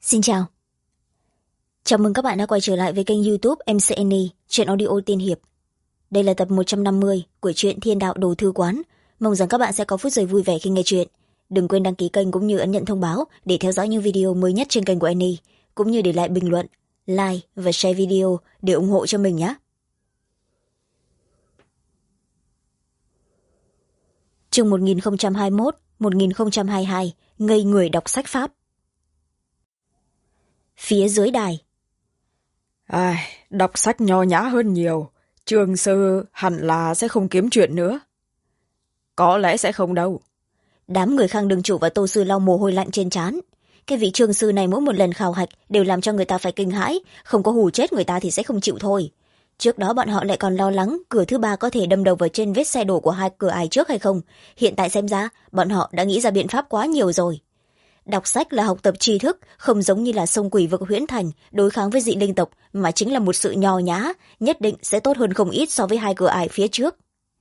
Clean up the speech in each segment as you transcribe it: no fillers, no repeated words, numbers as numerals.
Xin chào. Chào mừng các bạn đã quay trở lại với kênh YouTube MCNE, truyện audio tiên hiệp. Đây là tập 150 của truyện Thiên Đạo Đồ Thư Quán. Mong rằng các bạn sẽ có phút giây vui vẻ khi nghe truyện. Đừng quên đăng ký kênh cũng như ấn nhận thông báo để theo dõi những video mới nhất trên kênh của Annie, cũng như để lại bình luận, like và share video để ủng hộ cho mình nhé. Chương 1021-1022, ngây người đọc sách Pháp. Phía dưới đài. Đọc sách nho nhã hơn nhiều. Trường sư hẳn là sẽ không kiếm chuyện nữa. Có lẽ sẽ không đâu. Đám người Khang Đường Chủ và Tô Sư lau mồ hôi lạnh trên trán. Cái vị trường sư này mỗi một lần khảo hạch đều làm cho người ta phải kinh hãi, không có hù chết người ta thì sẽ không chịu thôi. Trước đó bọn họ lại còn lo lắng cửa thứ ba có thể đâm đầu vào trên vết xe đổ của hai cửa ải trước hay không. Hiện tại xem ra bọn họ đã nghĩ ra biện pháp quá nhiều rồi. Đọc sách là học tập tri thức, không giống như là sông quỷ vực huyễn thành đối kháng với dị linh tộc, mà chính là một sự nho nhã, nhất định sẽ tốt hơn không ít so với hai cửa ải phía trước.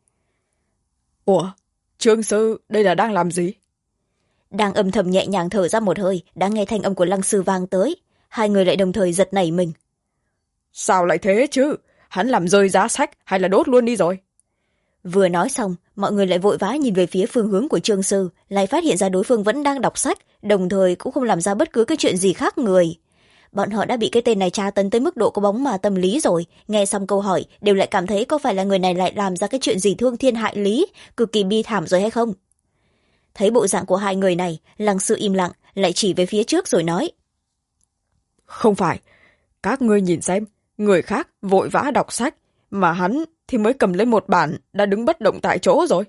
Ủa, Trương sư đây là đang làm gì? Đang âm thầm nhẹ nhàng thở ra một hơi, đã nghe thanh âm của Lăng sư vang tới. Hai người lại đồng thời giật nảy mình. Sao lại thế chứ? Hắn làm rơi giá sách hay là đốt luôn đi rồi? Vừa nói xong, mọi người lại vội vã nhìn về phía phương hướng của Trương sư, lại phát hiện ra đối phương vẫn đang đọc sách, đồng thời cũng không làm ra bất cứ cái chuyện gì khác người. Bọn họ đã bị cái tên này tra tấn tới mức độ có bóng mà tâm lý rồi, nghe xong câu hỏi đều lại cảm thấy có phải là người này lại làm ra cái chuyện gì thương thiên hại lý, cực kỳ bi thảm rồi hay không. Thấy bộ dạng của hai người này, Lăng sư im lặng, lại chỉ về phía trước rồi nói. Không phải, các ngươi nhìn xem, người khác vội vã đọc sách, mà hắn thì mới cầm lấy một bản đã đứng bất động tại chỗ rồi.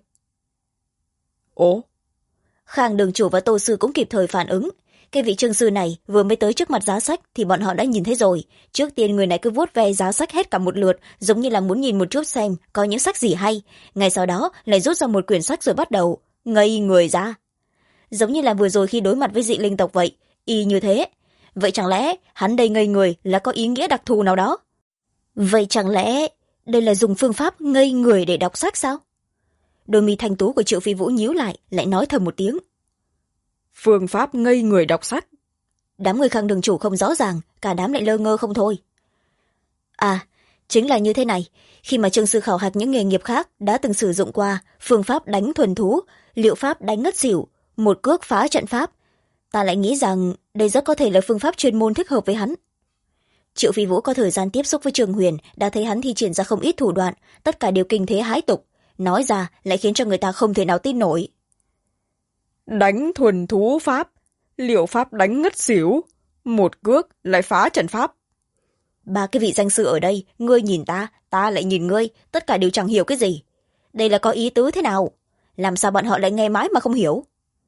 Ồ? Khang Đường Chủ và Tô Sư cũng kịp thời phản ứng. Cái vị trương sư này vừa mới tới trước mặt giá sách thì bọn họ đã nhìn thấy rồi. Trước tiên người này cứ vuốt ve giá sách hết cả một lượt, giống như là muốn nhìn một chút xem có những sách gì hay. Ngay sau đó lại rút ra một quyển sách rồi bắt đầu ngây người ra. Giống như là vừa rồi khi đối mặt với dị linh tộc vậy, y như thế. Vậy chẳng lẽ hắn đây ngây người là có ý nghĩa đặc thù nào đó? Vậy chẳng lẽ đây là dùng phương pháp ngây người để đọc sách sao? Đôi mi thanh tú của Triệu Phi Vũ nhíu lại nói thầm một tiếng. Phương pháp ngây người đọc sách? Đám người Khang Đường Chủ không rõ ràng, cả đám lại lơ ngơ không thôi. Chính là như thế này. Khi mà Trương sư khảo hạch những nghề nghiệp khác đã từng sử dụng qua phương pháp đánh thuần thú, liệu pháp đánh ngất xỉu, một cước phá trận pháp, ta lại nghĩ rằng đây rất có thể là phương pháp chuyên môn thích hợp với hắn. Triệu Phi Vũ có thời gian tiếp xúc với Trường Huyền, đã thấy hắn thi triển ra không ít thủ đoạn, tất cả đều kinh thế hãi tục, nói ra lại khiến cho người ta không thể nào tin nổi. Đánh thuần thú pháp, liệu pháp đánh ngất xỉu, một cước lại phá trận pháp. Ba cái vị danh sư ở đây, ngươi nhìn ta, ta lại nhìn ngươi, tất cả đều chẳng hiểu cái gì. Đây là có ý tứ thế nào? Làm sao bọn họ lại nghe mãi mà không hiểu?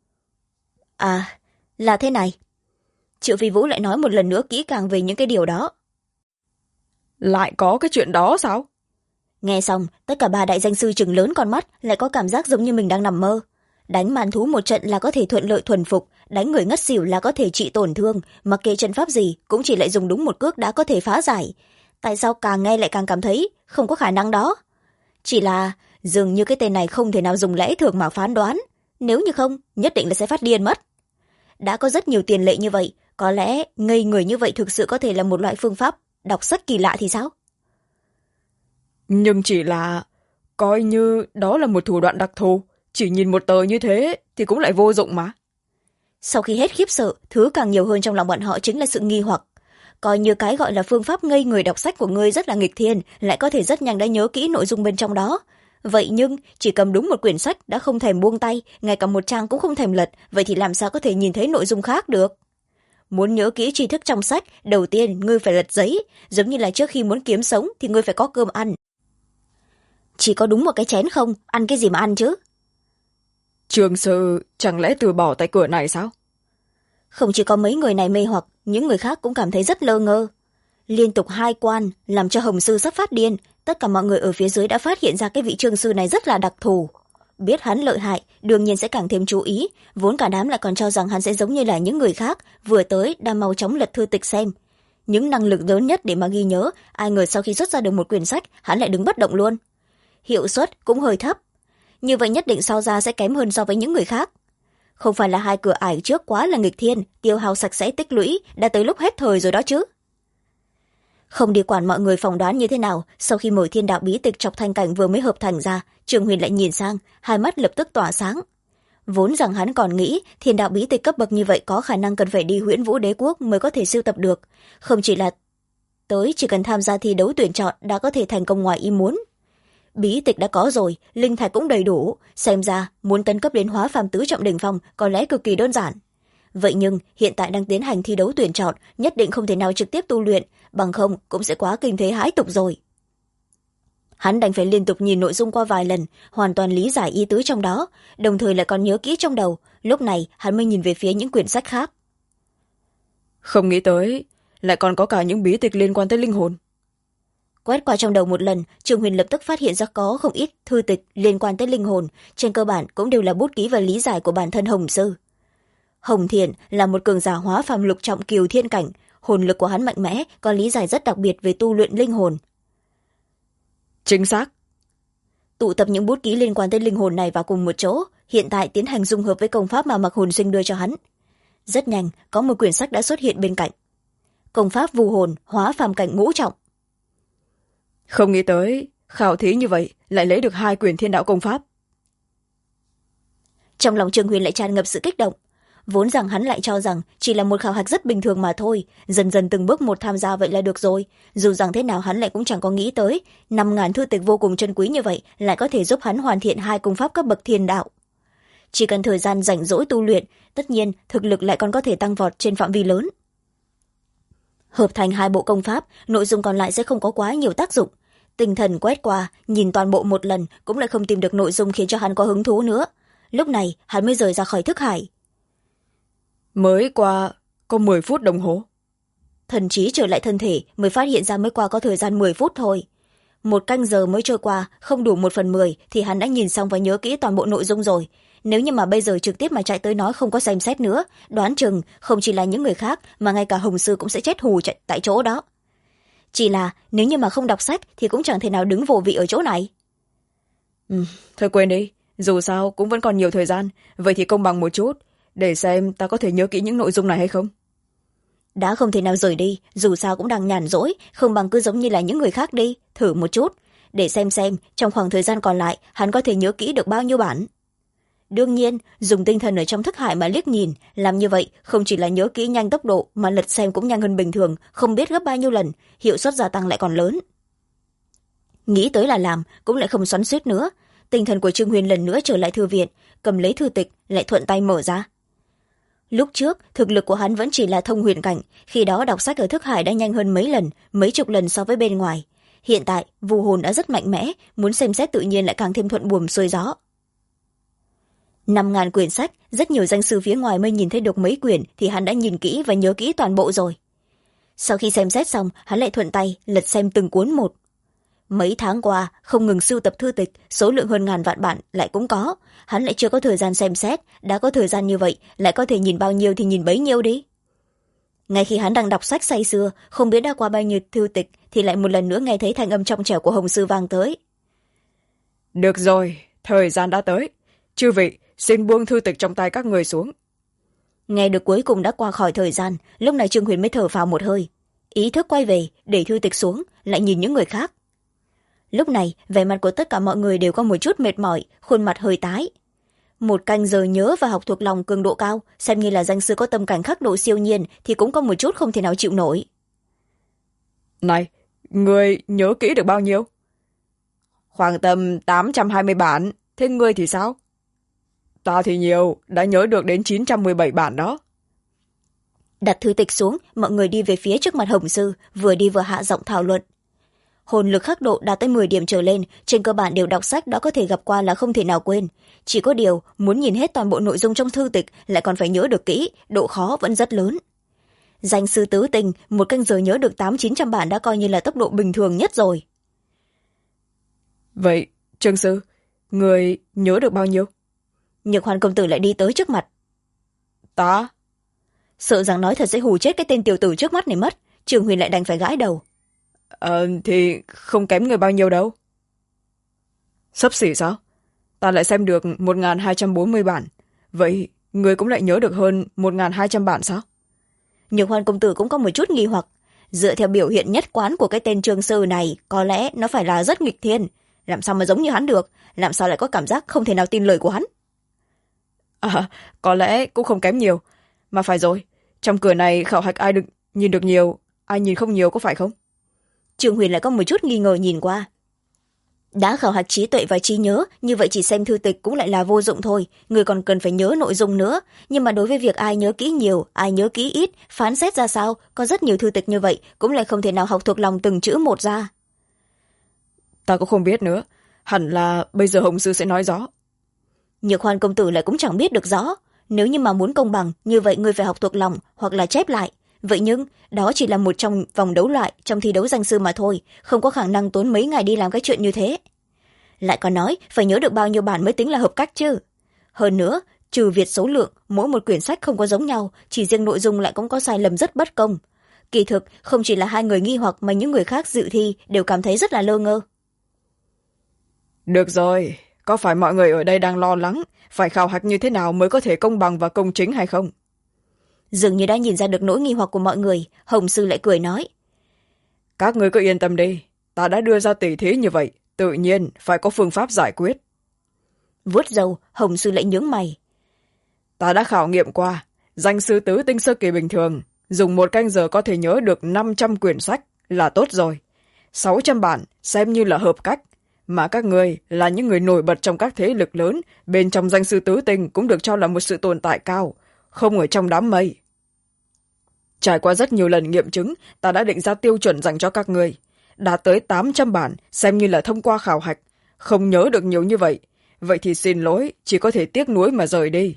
Là thế này. Triệu Phi Vũ lại nói một lần nữa kỹ càng về những cái điều đó. Lại có cái chuyện đó sao? Nghe xong, tất cả ba đại danh sư trừng lớn con mắt, lại có cảm giác giống như mình đang nằm mơ. Đánh màn thú một trận là có thể thuận lợi thuần phục, đánh người ngất xỉu là có thể trị tổn thương, mặc kệ trận pháp gì cũng chỉ lại dùng đúng một cước đã có thể phá giải. Tại sao càng nghe lại càng cảm thấy không có khả năng đó? Chỉ là dường như cái tên này không thể nào dùng lẽ thường mà phán đoán, nếu như không nhất định là sẽ phát điên mất. Đã có rất nhiều tiền lệ như vậy, có lẽ ngây người như vậy thực sự có thể là một loại phương pháp đọc sách kỳ lạ thì sao? Nhưng chỉ là coi như đó là một thủ đoạn đặc thù, chỉ nhìn một tờ như thế thì cũng lại vô dụng mà. Sau khi hết khiếp sợ, thứ càng nhiều hơn trong lòng bọn họ chính là sự nghi hoặc. Coi như cái gọi là phương pháp ngây người đọc sách của ngươi rất là nghịch thiên, lại có thể rất nhanh đã nhớ kỹ nội dung bên trong đó. Vậy nhưng chỉ cầm đúng một quyển sách đã không thèm buông tay, ngay cả một trang cũng không thèm lật, vậy thì làm sao có thể nhìn thấy nội dung khác được? Muốn nhớ kỹ tri thức trong sách, đầu tiên ngươi phải lật giấy, giống như là trước khi muốn kiếm sống thì ngươi phải có cơm ăn. Chỉ có đúng một cái chén không, ăn cái gì mà ăn chứ? Trường sư chẳng lẽ từ bỏ tại cửa này sao? Không chỉ có mấy người này mê hoặc, những người khác cũng cảm thấy rất lơ ngơ. Liên tục 2 quan làm cho Hồng sư sắp phát điên, tất cả mọi người ở phía dưới đã phát hiện ra cái vị Trương sư này rất là đặc thù. Biết hắn lợi hại, đương nhiên sẽ càng thêm chú ý, vốn cả đám lại còn cho rằng hắn sẽ giống như là những người khác, vừa tới đã mau chóng lật thư tịch xem. Những năng lực lớn nhất để mà ghi nhớ, ai ngờ sau khi xuất ra được một quyển sách, hắn lại đứng bất động luôn. Hiệu suất cũng hơi thấp. Như vậy nhất định so ra sẽ kém hơn so với những người khác. Không phải là hai cửa ải trước quá là nghịch thiên, tiêu hao sạch sẽ tích lũy, đã tới lúc hết thời rồi đó chứ. Không đi quản mọi người phỏng đoán như thế nào, sau khi mở thiên đạo bí tịch Trọc Thanh Cảnh vừa mới hợp thành ra, Trường Huyền lại nhìn sang, hai mắt lập tức tỏa sáng. Vốn rằng hắn còn nghĩ thiên đạo bí tịch cấp bậc như vậy có khả năng cần phải đi Huyễn Vũ Đế quốc mới có thể sưu tập được, không chỉ là tới chỉ cần tham gia thi đấu tuyển chọn đã có thể thành công ngoài ý muốn. Bí tịch đã có rồi, linh thạch cũng đầy đủ, xem ra muốn tấn cấp đến hóa phàm tứ trọng đỉnh phong có lẽ cực kỳ đơn giản. Vậy nhưng hiện tại đang tiến hành thi đấu tuyển chọn, nhất định không thể nào trực tiếp tu luyện, bằng không cũng sẽ quá kinh thế hãi tục rồi. Hắn đành phải liên tục nhìn nội dung qua vài lần, hoàn toàn lý giải ý tứ trong đó, đồng thời lại còn nhớ kỹ trong đầu. Lúc này hắn mới nhìn về phía những quyển sách khác. Không nghĩ tới lại còn có cả những bí tịch liên quan tới linh hồn. Quét qua trong đầu một lần, Trường Huyền lập tức phát hiện ra có không ít thư tịch liên quan tới linh hồn, trên cơ bản cũng đều là bút ký và lý giải của bản thân Hồng Sư. Hồng Thiện là một cường giả hóa phàm lục trọng kiều thiên cảnh, hồn lực của hắn mạnh mẽ, có lý giải rất đặc biệt về tu luyện linh hồn. Chính xác. Tụ tập những bút ký liên quan tới linh hồn này vào cùng một chỗ, hiện tại tiến hành dung hợp với công pháp mà Mạc Hồn Sinh đưa cho hắn. Rất nhanh, có một quyển sách đã xuất hiện bên cạnh. Công pháp vù hồn, hóa phàm cảnh ngũ trọng. Không nghĩ tới, khảo thí như vậy lại lấy được 2 quyển thiên đạo công pháp. Trong lòng Trường Huyền lại tràn ngập sự kích động. Vốn rằng hắn lại cho rằng chỉ là một khảo hạch rất bình thường mà thôi, dần dần từng bước một tham gia vậy là được rồi. Dù rằng thế nào hắn lại cũng chẳng có nghĩ tới 5.000 thư tịch vô cùng chân quý như vậy lại có thể giúp hắn hoàn thiện 2 công pháp cấp bậc thiên đạo. Chỉ cần thời gian rảnh rỗi tu luyện, tất nhiên thực lực lại còn có thể tăng vọt trên phạm vi lớn. Hợp thành 2 bộ công pháp, nội dung còn lại sẽ không có quá nhiều tác dụng. Tinh thần quét qua, nhìn toàn bộ một lần cũng lại không tìm được nội dung khiến cho hắn có hứng thú nữa. Lúc này hắn mới rời ra khỏi thức hải. Mới qua có 10 phút đồng hồ. Thần trí trở lại thân thể mới phát hiện ra mới qua có thời gian 10 phút thôi. 1 canh giờ mới trôi qua, không đủ 1/10 thì hắn đã nhìn xong và nhớ kỹ toàn bộ nội dung rồi. Nếu như mà bây giờ trực tiếp mà chạy tới nói không có xem xét nữa, đoán chừng không chỉ là những người khác mà ngay cả Hồng Sư cũng sẽ chết hù chạy tại chỗ đó. Chỉ là nếu như mà không đọc sách thì cũng chẳng thể nào đứng vô vị ở chỗ này. Thôi quên đi, dù sao cũng vẫn còn nhiều thời gian, vậy thì công bằng một chút, để xem ta có thể nhớ kỹ những nội dung này hay không. Đã không thể nào rời đi, dù sao cũng đang nhàn rỗi, không bằng cứ giống như là những người khác đi, thử một chút, để xem trong khoảng thời gian còn lại hắn có thể nhớ kỹ được bao nhiêu bản. Đương nhiên, dùng tinh thần ở trong thức hải mà liếc nhìn, làm như vậy không chỉ là nhớ kỹ nhanh tốc độ mà lật xem cũng nhanh hơn bình thường, không biết gấp bao nhiêu lần, hiệu suất gia tăng lại còn lớn. Nghĩ tới là làm, cũng lại không xoắn xuýt nữa. Tinh thần của Trương Huyền lần nữa trở lại thư viện, cầm lấy thư tịch, lại thuận tay mở ra. Lúc trước, thực lực của hắn vẫn chỉ là thông huyền cảnh, khi đó đọc sách ở thức hải đã nhanh hơn mấy lần, mấy chục lần so với bên ngoài. Hiện tại, vù hồn đã rất mạnh mẽ, muốn xem xét tự nhiên lại càng thêm thuận buồm xuôi gió. 5.000 quyển sách, rất nhiều danh sư phía ngoài mới nhìn thấy được mấy quyển thì hắn đã nhìn kỹ và nhớ kỹ toàn bộ rồi. Sau khi xem xét xong, hắn lại thuận tay lật xem từng cuốn một. Mấy tháng qua, không ngừng sưu tập thư tịch, số lượng hơn 1.000 vạn bản lại cũng có. Hắn lại chưa có thời gian xem xét, đã có thời gian như vậy, lại có thể nhìn bao nhiêu thì nhìn bấy nhiêu đi. Ngay khi hắn đang đọc sách say sưa, không biết đã qua bao nhiêu thư tịch, thì lại một lần nữa nghe thấy thanh âm trong trẻo của Hồng Sư vang tới. Được rồi, thời gian đã tới. Chư vị, xin buông thư tịch trong tay các người xuống. Nghe được cuối cùng đã qua khỏi thời gian, lúc này Trương Huyền mới thở phào một hơi. Ý thức quay về, để thư tịch xuống, lại nhìn những người khác. Lúc này, vẻ mặt của tất cả mọi người đều có một chút mệt mỏi, khuôn mặt hơi tái. 1 canh giờ nhớ và học thuộc lòng cường độ cao, xem như là danh sư có tâm cảnh khắc độ siêu nhiên thì cũng có một chút không thể nào chịu nổi. Này, người nhớ kỹ được bao nhiêu? Khoảng tầm 820 bản, thế ngươi thì sao? Ta thì nhiều, đã nhớ được đến 917 bản đó. Đặt thư tịch xuống, mọi người đi về phía trước mặt Hồng Sư, vừa đi vừa hạ giọng thảo luận. Hồn lực khắc độ đạt tới 10 điểm trở lên, trên cơ bản đều đọc sách đó có thể gặp qua là không thể nào quên. Chỉ có điều, muốn nhìn hết toàn bộ nội dung trong thư tịch lại còn phải nhớ được kỹ, độ khó vẫn rất lớn. Danh sư tứ tình, 1 canh giờ nhớ được 800-900 bản đã coi như là tốc độ bình thường nhất rồi. Vậy, Trương Sư, người nhớ được bao nhiêu? Nhược Hoàn công tử lại đi tới trước mặt. Ta? Sợ rằng nói thật sẽ hù chết cái tên tiểu tử trước mắt này mất, Trường Huyền lại đành phải gãi đầu. Thì không kém người bao nhiêu đâu. Xấp xỉ sao? Ta lại xem được 1.240 bản. Vậy người cũng lại nhớ được hơn 1.200 bản sao? Nhược Hoan công tử cũng có một chút nghi hoặc. Dựa theo biểu hiện nhất quán của cái tên Trương Sư này, có lẽ nó phải là rất nghịch thiên. Làm sao mà giống như hắn được? Làm sao lại có cảm giác không thể nào tin lời của hắn? Có lẽ cũng không kém nhiều. Mà phải rồi, trong cửa này khảo hạch ai nhìn được nhiều, ai nhìn không nhiều, có phải không? Trương Huyền lại có một chút nghi ngờ nhìn qua. Đã khảo hạch trí tuệ và trí nhớ, như vậy chỉ xem thư tịch cũng lại là vô dụng thôi, người còn cần phải nhớ nội dung nữa. Nhưng mà đối với việc ai nhớ kỹ nhiều, ai nhớ kỹ ít, phán xét ra sao, có rất nhiều thư tịch như vậy, cũng lại không thể nào học thuộc lòng từng chữ một ra. Ta cũng không biết nữa, hẳn là bây giờ Hồng Sư sẽ nói rõ. Nhược Hoan công tử lại cũng chẳng biết được rõ. Nếu như mà muốn công bằng, như vậy người phải học thuộc lòng, hoặc là chép lại. Vậy nhưng, đó chỉ là một trong vòng đấu loại, trong thi đấu danh sư mà thôi, không có khả năng tốn mấy ngày đi làm cái chuyện như thế. Lại còn nói, phải nhớ được bao nhiêu bản mới tính là hợp cách chứ. Hơn nữa, trừ việc số lượng, mỗi một quyển sách không có giống nhau, chỉ riêng nội dung lại cũng có sai lầm rất bất công. Kỳ thực, không chỉ là hai người nghi hoặc mà những người khác dự thi đều cảm thấy rất là lơ ngơ. Được rồi, có phải mọi người ở đây đang lo lắng phải khảo hạch như thế nào mới có thể công bằng và công chính hay không? Dường như đã nhìn ra được nỗi nghi hoặc của mọi người, Hồng Sư lại cười nói. Các người cứ yên tâm đi, ta đã đưa ra tỉ thí như vậy, tự nhiên phải có phương pháp giải quyết. Vuốt râu, Hồng Sư lại nhướng mày. Ta đã khảo nghiệm qua, danh sư tứ tinh sơ kỳ bình thường, dùng 1 canh giờ có thể nhớ được 500 quyển sách là tốt rồi. 600 bản xem như là hợp cách. Mà các người là những người nổi bật trong các thế lực lớn, bên trong danh sư tứ tinh cũng được cho là một sự tồn tại cao, không ở trong đám mây. Trải qua rất nhiều lần nghiệm chứng, ta đã định ra tiêu chuẩn dành cho các người. Đạt tới 800 bản xem như là thông qua khảo hạch, không nhớ được nhiều như vậy. Vậy thì xin lỗi, chỉ có thể tiếc nuối mà rời đi.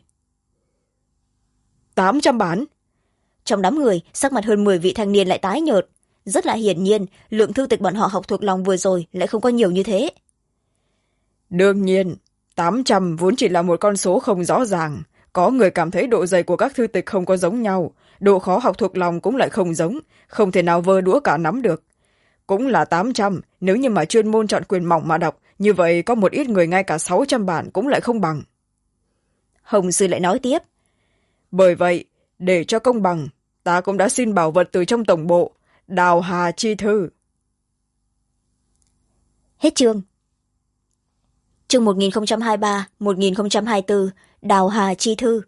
800 bản? Trong đám người, sắc mặt hơn 10 vị thanh niên lại tái nhợt. Rất là hiển nhiên, lượng thư tịch bọn họ học thuộc lòng vừa rồi lại không có nhiều như thế. Đương nhiên, 800 vốn chỉ là một con số không rõ ràng. Có người cảm thấy độ dày của các thư tịch không có giống nhau, độ khó học thuộc lòng cũng lại không giống, không thể nào vơ đũa cả nắm được. Cũng là 800, nếu như mà chuyên môn chọn quyền mỏng mà đọc, như vậy có một ít người ngay cả 600 bản cũng lại không bằng. Hồng Sư lại nói tiếp. Bởi vậy, để cho công bằng, ta cũng đã xin bảo vật từ trong tổng bộ, Đào Hà Chi Thư. Hết chương. Chương 1023-1024, Đào Hà Chi Thư.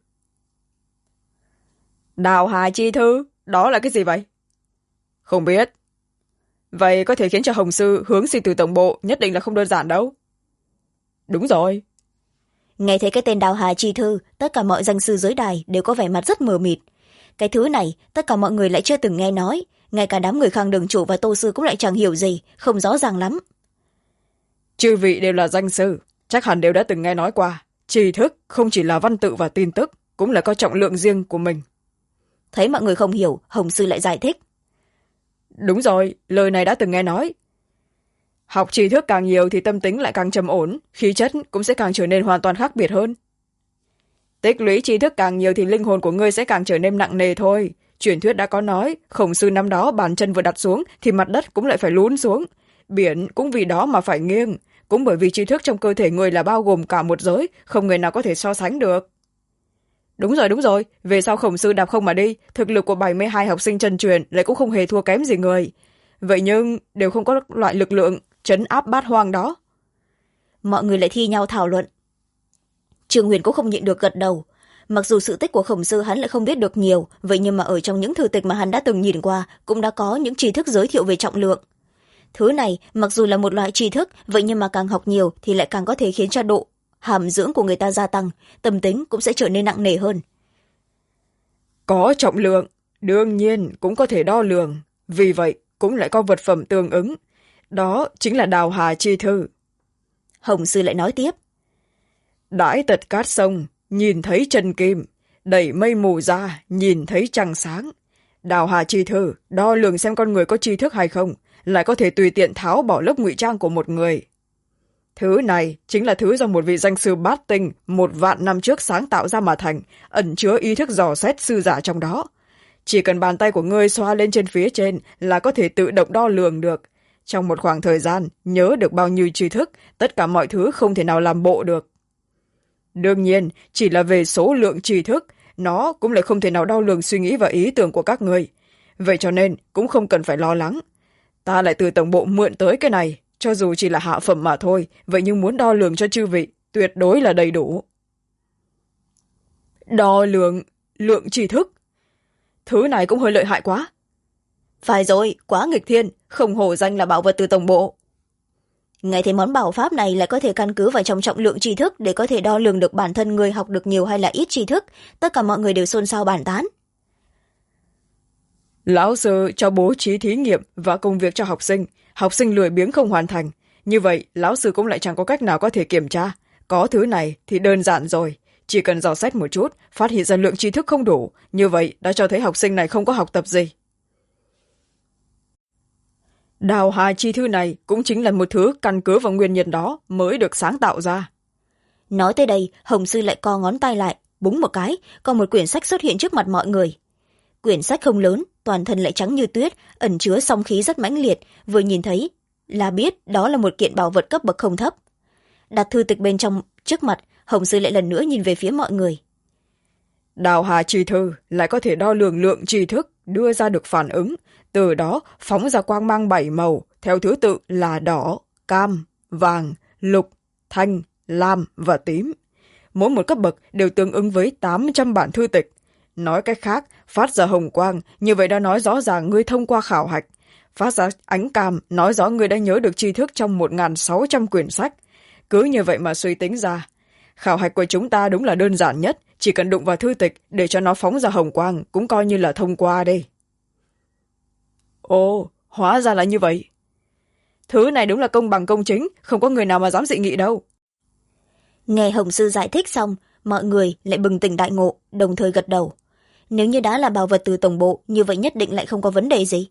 Đào Hà Chi Thư? Đó là cái gì vậy? Không biết. Vậy có thể khiến cho Hồng Sư hướng xin từ tổng bộ nhất định là không đơn giản đâu. Đúng rồi. Nghe thấy cái tên Đào Hà Chi Thư, tất cả mọi danh sư giới đài đều có vẻ mặt rất mờ mịt. Cái thứ này, tất cả mọi người lại chưa từng nghe nói. Ngay cả đám người Khang Đường Chủ và Tô Sư cũng lại chẳng hiểu gì, không rõ ràng lắm. Chư vị đều là danh sư, chắc hẳn đều đã từng nghe nói qua. Tri thức không chỉ là văn tự và tin tức, cũng là có trọng lượng riêng của mình. Thấy mọi người không hiểu, Hồng Sư lại giải thích. Đúng rồi, lời này đã từng nghe nói. Học tri thức càng nhiều thì tâm tính lại càng trầm ổn, khí chất cũng sẽ càng trở nên hoàn toàn khác biệt hơn. Tích lũy tri thức càng nhiều thì linh hồn của ngươi sẽ càng trở nên nặng nề thôi. Truyền thuyết đã có nói, Khổng Sư năm đó bàn chân vừa đặt xuống thì mặt đất cũng lại phải lún xuống. Biển cũng vì đó mà phải nghiêng, cũng bởi vì tri thức trong cơ thể người là bao gồm cả một giới, không người nào có thể so sánh được. Đúng rồi, về sau Khổng Sư đạp không mà đi, thực lực của 72 học sinh chân truyền lại cũng không hề thua kém gì người. Vậy nhưng đều không có loại lực lượng trấn áp bát hoang đó. Mọi người lại thi nhau thảo luận. Trương Huyền cũng không nhịn được gật đầu. Mặc dù sự tích của Khổng Sư hắn lại không biết được nhiều, vậy nhưng mà ở trong những thư tịch mà hắn đã từng nhìn qua cũng đã có những tri thức giới thiệu về trọng lượng. Thứ này mặc dù là một loại tri thức, vậy nhưng mà càng học nhiều thì lại càng có thể khiến cho độ hàm dưỡng của người ta gia tăng, tâm tính cũng sẽ trở nên nặng nề hơn. Có trọng lượng, đương nhiên cũng có thể đo lường, vì vậy cũng lại có vật phẩm tương ứng. Đó chính là Đào Hà Chi Thư. Hồng Sư lại nói tiếp. Đãi tật cát sông, nhìn thấy chân kim, đẩy mây mù ra, nhìn thấy trăng sáng. Đào Hà Chi Thư đo lường xem con người có tri thức hay không, lại có thể tùy tiện tháo bỏ lớp ngụy trang của một người. Thứ này chính là thứ do một vị danh sư bát tinh 1.000 năm trước sáng tạo ra mà thành, ẩn chứa ý thức dò xét sư giả trong đó. Chỉ cần bàn tay của ngươi xoa lên trên phía trên là có thể tự động đo lường được. Trong một khoảng thời gian, nhớ được bao nhiêu tri thức, tất cả mọi thứ không thể nào làm bộ được. Đương nhiên, chỉ là về số lượng tri thức, nó cũng lại không thể nào đo lường suy nghĩ và ý tưởng của các người. Vậy cho nên cũng không cần phải lo lắng. Ta lại từ tổng bộ mượn tới cái này, cho dù chỉ là hạ phẩm mà thôi, vậy nhưng muốn đo lường cho chư vị, tuyệt đối là đầy đủ. Đo lường lượng tri thức? Thứ này cũng hơi lợi hại quá. Phải rồi, quá nghịch thiên, không hổ danh là bảo vật từ tổng bộ. Nghe thấy món bảo pháp này lại có thể căn cứ vào trong trọng lượng tri thức để có thể đo lường được bản thân người học được nhiều hay là ít tri thức, tất cả mọi người đều xôn xao bàn tán. Lão sư cho bố trí thí nghiệm và công việc cho học sinh lười biếng không hoàn thành. Như vậy, lão sư cũng lại chẳng có cách nào có thể kiểm tra. Có thứ này thì đơn giản rồi. Chỉ cần dò xét một chút, phát hiện ra lượng tri thức không đủ. Như vậy đã cho thấy học sinh này không có học tập gì. Đào hà chi thư này cũng chính là một thứ căn cứ vào nguyên nhân đó mới được sáng tạo ra. Nói tới đây, Hồng Sư lại co ngón tay lại, búng một cái, còn một quyển sách xuất hiện trước mặt mọi người. Quyển sách không lớn, toàn thân lại trắng như tuyết, ẩn chứa song khí rất mãnh liệt, vừa nhìn thấy là biết đó là một kiện bảo vật cấp bậc không thấp. Đặt thư tịch bên trong trước mặt, Hồng Sư lại lần nữa nhìn về phía mọi người. Đào hà chi thư lại có thể đo lường lượng tri thức, đưa ra được phản ứng, từ đó phóng ra quang mang 7 màu, theo thứ tự là đỏ, cam, vàng, lục, thanh, lam và tím. Mỗi một cấp bậc đều tương ứng với 800 bản thư tịch. Nói cách khác, phát ra hồng quang, như vậy đã nói rõ ràng ngươi thông qua khảo hạch. Phát ra ánh cam, nói rõ ngươi đã nhớ được tri thức trong 1.600 quyển sách. Cứ như vậy mà suy tính ra. Khảo hạch của chúng ta đúng là đơn giản nhất, chỉ cần đụng vào thư tịch để cho nó phóng ra hồng quang, cũng coi như là thông qua đi. Ồ, hóa ra là như vậy. Thứ này đúng là công bằng công chính, không có người nào mà dám dị nghị đâu. Nghe Hồng Sư giải thích xong, mọi người lại bừng tỉnh đại ngộ, đồng thời gật đầu. Nếu như đã là bảo vật từ tổng bộ, như vậy nhất định lại không có vấn đề gì.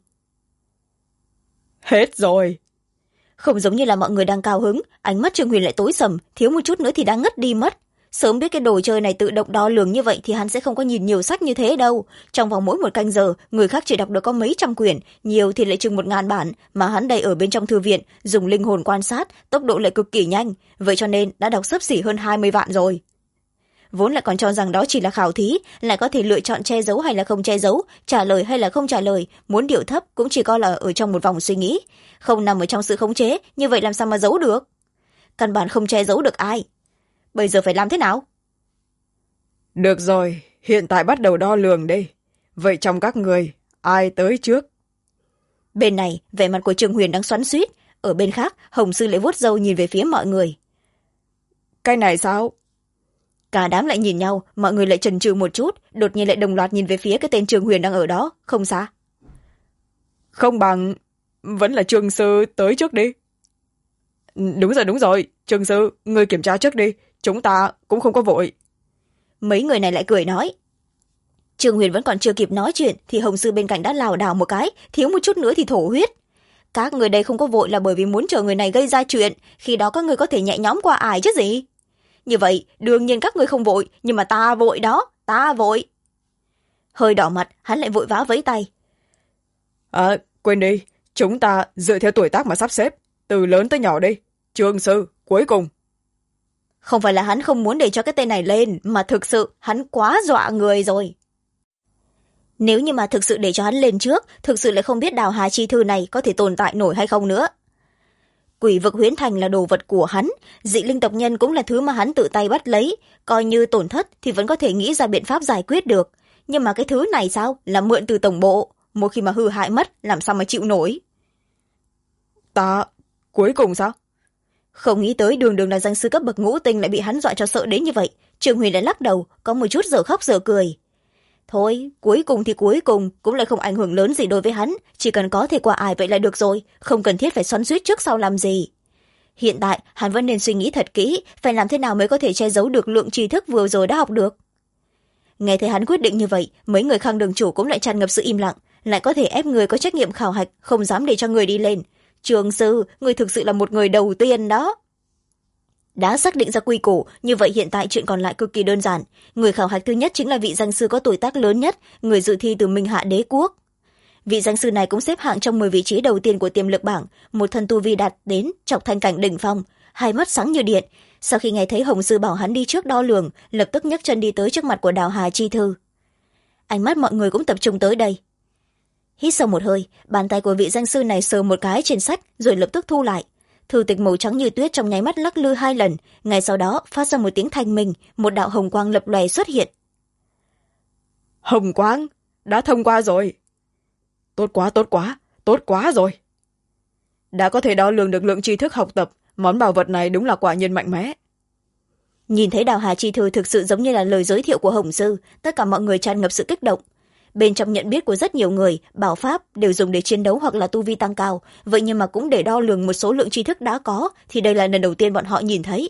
Hết rồi. Không giống như là mọi người đang cao hứng, ánh mắt Trương Huyền lại tối sầm, thiếu một chút nữa thì đã ngất đi mất. Sớm biết cái đồ chơi này tự động đo lường như vậy thì hắn sẽ không có nhìn nhiều sách như thế đâu. Trong vòng mỗi một canh giờ, người khác chỉ đọc được có mấy trăm quyển, nhiều thì lại chừng 1.000 bản, mà hắn đầy ở bên trong thư viện, dùng linh hồn quan sát, tốc độ lại cực kỳ nhanh, vậy cho nên đã đọc xấp xỉ hơn 20 vạn rồi. Vốn lại còn cho rằng đó chỉ là khảo thí, lại có thể lựa chọn che giấu hay là không che giấu, trả lời hay là không trả lời, muốn điệu thấp cũng chỉ coi là ở trong một vòng suy nghĩ, không nằm ở trong sự khống chế, như vậy làm sao mà giấu được. Căn bản không che giấu được ai. Bây giờ phải làm thế nào? Được rồi, hiện tại bắt đầu đo lường đi. Vậy trong các người, ai tới trước? Bên này, vẻ mặt của Trương Huyền đang xoắn xuýt, ở bên khác, Hồng Sư lại vuốt râu nhìn về phía mọi người. Cái này sao? Cả đám lại nhìn nhau, mọi người lại chần chừ một chút, đột nhiên lại đồng loạt nhìn về phía cái tên Trương Huyền đang ở đó, không xa. Không bằng, vẫn là Trương Sư tới trước đi. Đúng rồi, Trương Sư, ngươi kiểm tra trước đi, chúng ta cũng không có vội. Mấy người này lại cười nói. Trương Huyền vẫn còn chưa kịp nói chuyện, thì Hồng Sư bên cạnh đã lảo đảo một cái, thiếu một chút nữa thì thổ huyết. Các người đây không có vội là bởi vì muốn chờ người này gây ra chuyện, khi đó các người có thể nhẹ nhõm qua ải chứ gì. Như vậy, đương nhiên các người không vội, nhưng mà ta vội đó, ta vội. Hơi đỏ mặt, hắn lại vội vã vẫy tay. Quên đi, chúng ta dựa theo tuổi tác mà sắp xếp, từ lớn tới nhỏ đi. Trương Sư, cuối cùng. Không phải là hắn không muốn để cho cái tên này lên, mà thực sự hắn quá dọa người rồi. Nếu như mà thực sự để cho hắn lên trước, thực sự lại không biết đào hà chi thư này có thể tồn tại nổi hay không nữa. Quỷ vực huyễn thành là đồ vật của hắn, dị linh tộc nhân cũng là thứ mà hắn tự tay bắt lấy, coi như tổn thất thì vẫn có thể nghĩ ra biện pháp giải quyết được. Nhưng mà cái thứ này sao? Là mượn từ tổng bộ, một khi mà hư hại mất, làm sao mà chịu nổi? Ta, cuối cùng sao? Không nghĩ tới đường là danh sư cấp bậc ngũ tinh lại bị hắn dọa cho sợ đến như vậy. Trương Huyền lại lắc đầu, có một chút giờ khóc giờ cười. Thôi, cuối cùng thì cuối cùng, cũng lại không ảnh hưởng lớn gì đối với hắn, chỉ cần có thể qua ải vậy là được rồi, không cần thiết phải xoắn xuýt trước sau làm gì. Hiện tại, hắn vẫn nên suy nghĩ thật kỹ, phải làm thế nào mới có thể che giấu được lượng tri thức vừa rồi đã học được. Nghe thấy hắn quyết định như vậy, mấy người Khang đường chủ cũng lại tràn ngập sự im lặng, lại có thể ép người có trách nhiệm khảo hạch, không dám để cho người đi lên. Trương Sư, người thực sự là một người đầu tiên đó. Đã xác định ra quy củ, như vậy hiện tại chuyện còn lại cực kỳ đơn giản. Người khảo hạch thứ nhất chính là vị danh sư có tuổi tác lớn nhất, người dự thi từ Minh Hạ Đế Quốc. Vị danh sư này cũng xếp hạng trong 10 vị trí đầu tiên của tiềm lực bảng, một thân tu vi đạt đến Trọc Thanh cảnh đỉnh phong, hai mắt sáng như điện, sau khi nghe thấy Hồng Sư bảo hắn đi trước đo lường, lập tức nhấc chân đi tới trước mặt của Đào Hà Chi Thư. Ánh mắt mọi người cũng tập trung tới đây. Hít sâu một hơi, bàn tay của vị danh sư này sờ một cái trên sách rồi lập tức thu lại. Thư tịch màu trắng như tuyết trong nháy mắt lắc lư 2 lần, ngay sau đó phát ra một tiếng thanh minh, một đạo hồng quang lập lòe xuất hiện. Hồng quang đã thông qua rồi. Tốt quá, tốt quá, tốt quá rồi. Đã có thể đo lường được lượng tri thức học tập, món bảo vật này đúng là quả nhiên mạnh mẽ. Nhìn thấy Đào Hà Chi Thư thực sự giống như là lời giới thiệu của Hồng Sư, tất cả mọi người tràn ngập sự kích động. Bên trong nhận biết của rất nhiều người, bảo pháp đều dùng để chiến đấu hoặc là tu vi tăng cao, vậy nhưng mà cũng để đo lường một số lượng tri thức đã có, thì đây là lần đầu tiên bọn họ nhìn thấy.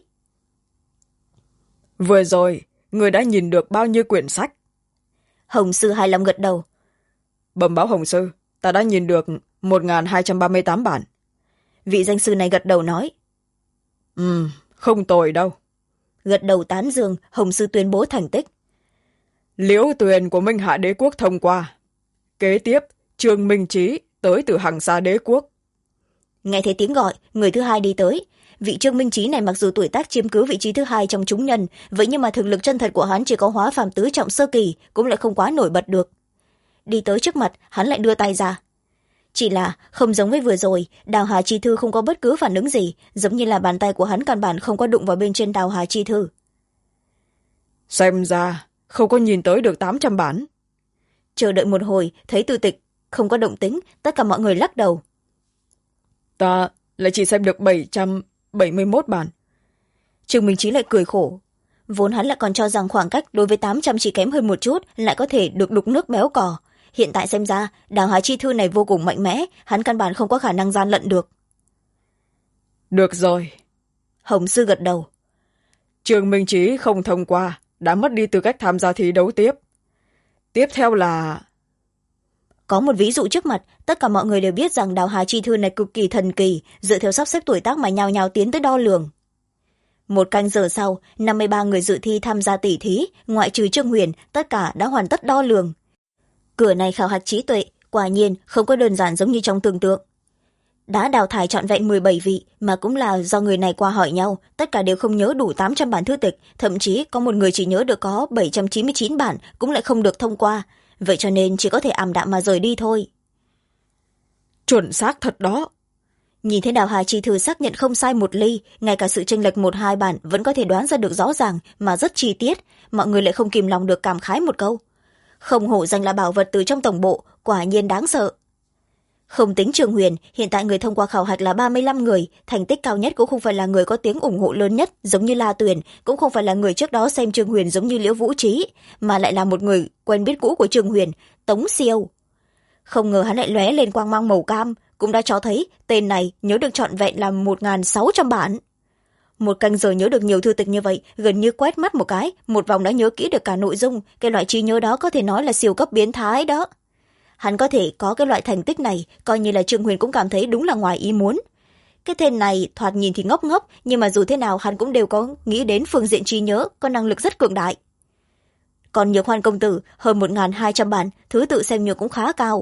Vừa rồi, người đã nhìn được bao nhiêu quyển sách? Hồng Sư hài lòng gật đầu. Bẩm báo Hồng Sư, ta đã nhìn được 1238 bản. Vị danh sư này gật đầu nói. Không tồi đâu. Gật đầu tán dương, Hồng Sư tuyên bố thành tích. Liễu Tuyền của Minh Hạ Đế Quốc thông qua. Kế tiếp, Trương Minh Trí tới từ Hằng Sa Đế Quốc. Nghe thấy tiếng gọi, người thứ hai đi tới. Vị Trương Minh Trí này mặc dù tuổi tác chiếm cứ vị trí thứ hai trong chúng nhân, vậy nhưng mà thực lực chân thật của hắn chỉ có hóa phàm tứ trọng sơ kỳ, cũng lại không quá nổi bật được. Đi tới trước mặt, hắn lại đưa tay ra. Chỉ là không giống với vừa rồi, Đào Hà Chi Thư không có bất cứ phản ứng gì, giống như là bàn tay của hắn căn bản không có đụng vào bên trên Đào Hà Chi Thư. Xem ra không có nhìn tới được 800 bản. Chờ đợi một hồi, thấy tư tịch không có động tĩnh, tất cả mọi người lắc đầu. Ta lại chỉ xem được 771 bản. Trương Minh Trí lại cười khổ. Vốn hắn lại còn cho rằng khoảng cách đối với 800 chỉ kém hơn một chút, lại có thể được đục nước béo cò. Hiện tại xem ra, Đào Hà Chi Thư này vô cùng mạnh mẽ, hắn căn bản không có khả năng gian lận được. Được rồi. Hồng Sư gật đầu. Trương Minh Trí không thông qua, đã mất đi tư cách tham gia thi đấu tiếp. Tiếp theo là... Có một ví dụ trước mặt, tất cả mọi người đều biết rằng Đào Hà Chi Thư này cực kỳ thần kỳ, dựa theo sắp xếp tuổi tác mà nhào nhào tiến tới đo lường. 1 canh giờ sau, 53 người dự thi tham gia tỉ thí, ngoại trừ Trương Huyền, tất cả đã hoàn tất đo lường. Cửa này khảo hạch trí tuệ, quả nhiên không có đơn giản giống như trong tưởng tượng. Đã đào thải trọn vẹn 17 vị, mà cũng là do người này qua hỏi nhau, tất cả đều không nhớ đủ 800 bản thư tịch, thậm chí có một người chỉ nhớ được có 799 bản, cũng lại không được thông qua. Vậy cho nên chỉ có thể ảm đạm mà rời đi thôi. Chuẩn xác thật đó. Nhìn thấy Đào Hà Chi Thư xác nhận không sai một ly, ngay cả sự chênh lệch 1-2 bản vẫn có thể đoán ra được rõ ràng, mà rất chi tiết, mọi người lại không kìm lòng được cảm khái một câu. Không hổ danh là bảo vật từ trong tổng bộ, quả nhiên đáng sợ. Không tính Trương Huyền, hiện tại người thông qua khảo hạch là 35 người, thành tích cao nhất cũng không phải là người có tiếng ủng hộ lớn nhất giống như La Tuyền, cũng không phải là người trước đó xem Trương Huyền giống như Liễu Vũ Trí, mà lại là một người quen biết cũ của Trương Huyền, Tống Siêu. Không ngờ hắn lại lóe lên quang mang màu cam, cũng đã cho thấy tên này nhớ được trọn vẹn là 1600 bản. 1 canh giờ nhớ được nhiều thư tịch như vậy, gần như quét mắt một cái, một vòng đã nhớ kỹ được cả nội dung, cái loại trí nhớ đó có thể nói là siêu cấp biến thái đó. Hắn có thể có cái loại thành tích này, coi như là Trương Huyền cũng cảm thấy đúng là ngoài ý muốn. Cái tên này thoạt nhìn thì ngốc ngốc, nhưng mà dù thế nào hắn cũng đều có nghĩ đến phương diện trí nhớ, có năng lực rất cường đại. Còn Nhược Hoan công tử, hơn 1200 bản, thứ tự xem như cũng khá cao.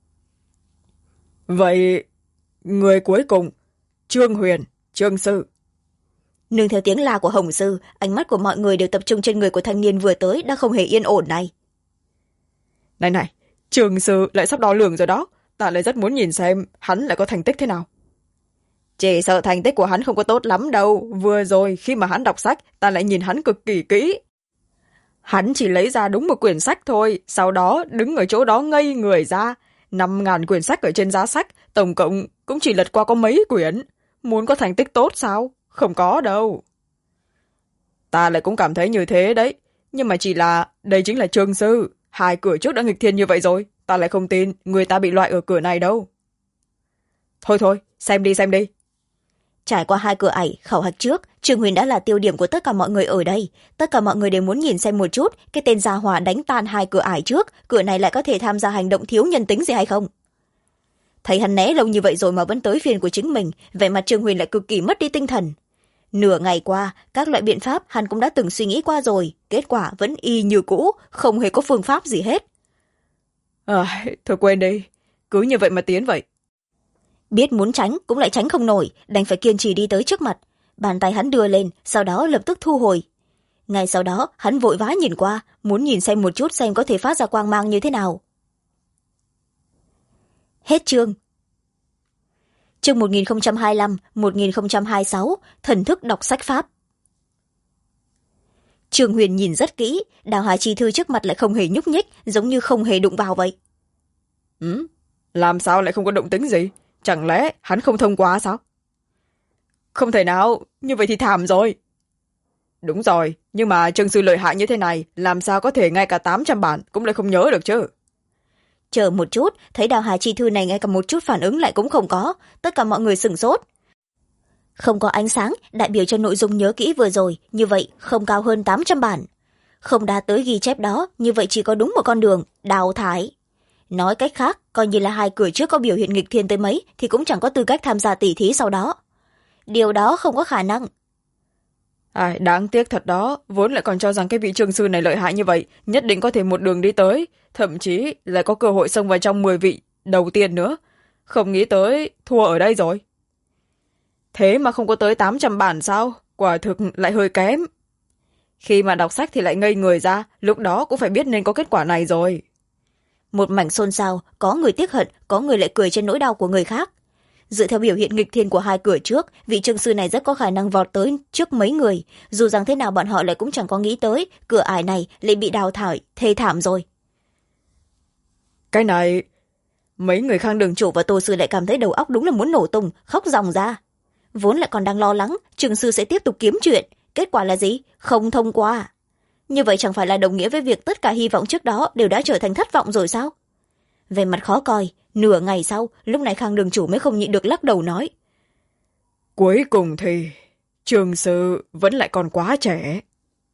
Vậy, người cuối cùng, Trương Huyền, Trương Sư. Nương theo tiếng la của Hồng Sư, ánh mắt của mọi người đều tập trung trên người của thanh niên vừa tới đã không hề yên ổn này. Này, Trương Sư lại sắp đo lường rồi đó, ta lại rất muốn nhìn xem hắn lại có thành tích thế nào. Chỉ sợ thành tích của hắn không có tốt lắm đâu, vừa rồi khi mà hắn đọc sách, ta lại nhìn hắn cực kỳ kỹ. Hắn chỉ lấy ra đúng một quyển sách thôi, sau đó đứng ở chỗ đó ngây người ra. 5.000 quyển sách ở trên giá sách, tổng cộng cũng chỉ lật qua có mấy quyển. Muốn có thành tích tốt sao? Không có đâu. Ta lại cũng cảm thấy như thế đấy, nhưng mà chỉ là đây chính là Trương Sư. 2 cửa trước đã nghịch thiên như vậy rồi, ta lại không tin người ta bị loại ở cửa này đâu. Thôi, xem đi. Trải qua 2 cửa ải khảo hạch trước, Trương Huyền đã là tiêu điểm của tất cả mọi người ở đây. Tất cả mọi người đều muốn nhìn xem một chút, cái tên gia hỏa đánh tan 2 cửa ải trước, cửa này lại có thể tham gia hành động thiếu nhân tính gì hay không. Thấy hắn né lâu như vậy rồi mà vẫn tới phiên của chính mình, vẻ mặt Trương Huyền lại cực kỳ mất đi tinh thần. Nửa ngày qua, các loại biện pháp hắn cũng đã từng suy nghĩ qua rồi, kết quả vẫn y như cũ, không hề có phương pháp gì hết. Thôi quên đi, cứ như vậy mà tiến vậy. Biết muốn tránh cũng lại tránh không nổi, đành phải kiên trì đi tới trước mặt. Bàn tay hắn đưa lên, sau đó lập tức thu hồi. Ngay sau đó, hắn vội vã nhìn qua, muốn nhìn xem một chút xem có thể phát ra quang mang như thế nào. Hết chương. Chương 1025-1026, thần thức đọc sách pháp. Trương Huyền nhìn rất kỹ, Đào Hà Chi Thư trước mặt lại không hề nhúc nhích, giống như không hề đụng vào vậy. Làm sao lại không có động tĩnh gì? Chẳng lẽ hắn không thông qua sao? Không thể nào, như vậy thì thảm rồi. Đúng rồi, nhưng mà Trương sư lợi hại như thế này, làm sao có thể ngay cả 800 bản cũng lại không nhớ được chứ? Chờ một chút, thấy Đào Hà Chi Thư này ngay cả một chút phản ứng lại cũng không có, tất cả mọi người sửng sốt. Không có ánh sáng, đại biểu cho nội dung nhớ kỹ vừa rồi, như vậy không cao hơn 800 bản. Không đạt tới ghi chép đó, như vậy chỉ có đúng một con đường, đào thải. Nói cách khác, coi như là hai cửa trước có biểu hiện nghịch thiên tới mấy thì cũng chẳng có tư cách tham gia tỷ thí sau đó. Điều đó không có khả năng. Đáng tiếc thật đó, vốn lại còn cho rằng cái vị Trương sư này lợi hại như vậy, nhất định có thể một đường đi tới, thậm chí lại có cơ hội xông vào trong 10 vị đầu tiên nữa. Không nghĩ tới, thua ở đây rồi. Thế mà không có tới 800 bản sao? Quả thực lại hơi kém. Khi mà đọc sách thì lại ngây người ra, lúc đó cũng phải biết nên có kết quả này rồi. Một mảnh xôn xao, có người tiếc hận, có người lại cười trên nỗi đau của người khác. Dựa theo biểu hiện nghịch thiên của hai cửa trước, vị Trương sư này rất có khả năng vọt tới trước mấy người. Dù rằng thế nào bọn họ lại cũng chẳng có nghĩ tới, cửa ải này lại bị đào thải, thê thảm rồi. Cái này... Mấy người Khang Đường chủ và Tô sư lại cảm thấy đầu óc đúng là muốn nổ tung, khóc ròng ra. Vốn lại còn đang lo lắng, Trương sư sẽ tiếp tục kiếm chuyện. Kết quả là gì? Không thông qua. Như vậy chẳng phải là đồng nghĩa với việc tất cả hy vọng trước đó đều đã trở thành thất vọng rồi sao? Về mặt khó coi, nửa ngày sau, lúc này Khang Đường chủ mới không nhịn được lắc đầu nói. Cuối cùng thì, Trương sư vẫn lại còn quá trẻ.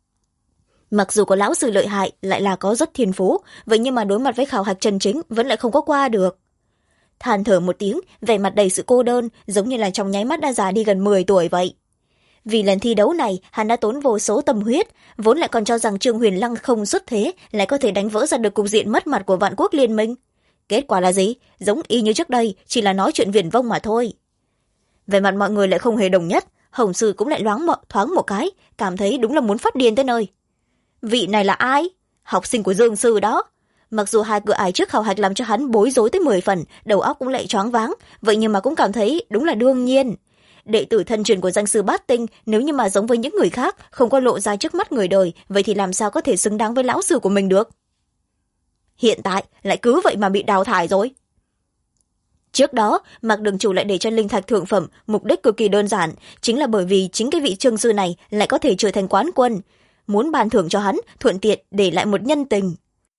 Mặc dù có lão sư lợi hại, lại là có rất thiên phú, vậy nhưng mà đối mặt với khảo hạch chân chính vẫn lại không có qua được. Than thở một tiếng, vẻ mặt đầy sự cô đơn, giống như là trong nháy mắt đã già đi gần 10 tuổi vậy. Vì lần thi đấu này, hắn đã tốn vô số tâm huyết, vốn lại còn cho rằng Trương Huyền Lăng không xuất thế, lại có thể đánh vỡ ra được cục diện mất mặt của Vạn Quốc Liên Minh. Kết quả là gì? Giống y như trước đây, chỉ là nói chuyện viển vông mà thôi. Về mặt mọi người lại không hề đồng nhất, Hồng Sư cũng lại thoáng một cái, cảm thấy đúng là muốn phát điên tới nơi. Vị này là ai? Học sinh của Dương Sư đó. Mặc dù hai cửa ải trước khảo hạch làm cho hắn bối rối tới 10 phần, đầu óc cũng lại choáng váng, vậy nhưng mà cũng cảm thấy đúng là đương nhiên. Đệ tử thân truyền của danh sư Bát Tinh, nếu như mà giống với những người khác, không có lộ ra trước mắt người đời, vậy thì làm sao có thể xứng đáng với lão sư của mình được? Hiện tại lại cứ vậy mà bị đào thải rồi. Trước đó, Mạc Đường chủ lại để cho linh thạch thượng phẩm, mục đích cực kỳ đơn giản, chính là bởi vì chính cái vị Trương sư này lại có thể trở thành quán quân, muốn ban thưởng cho hắn, thuận tiện để lại một nhân tình.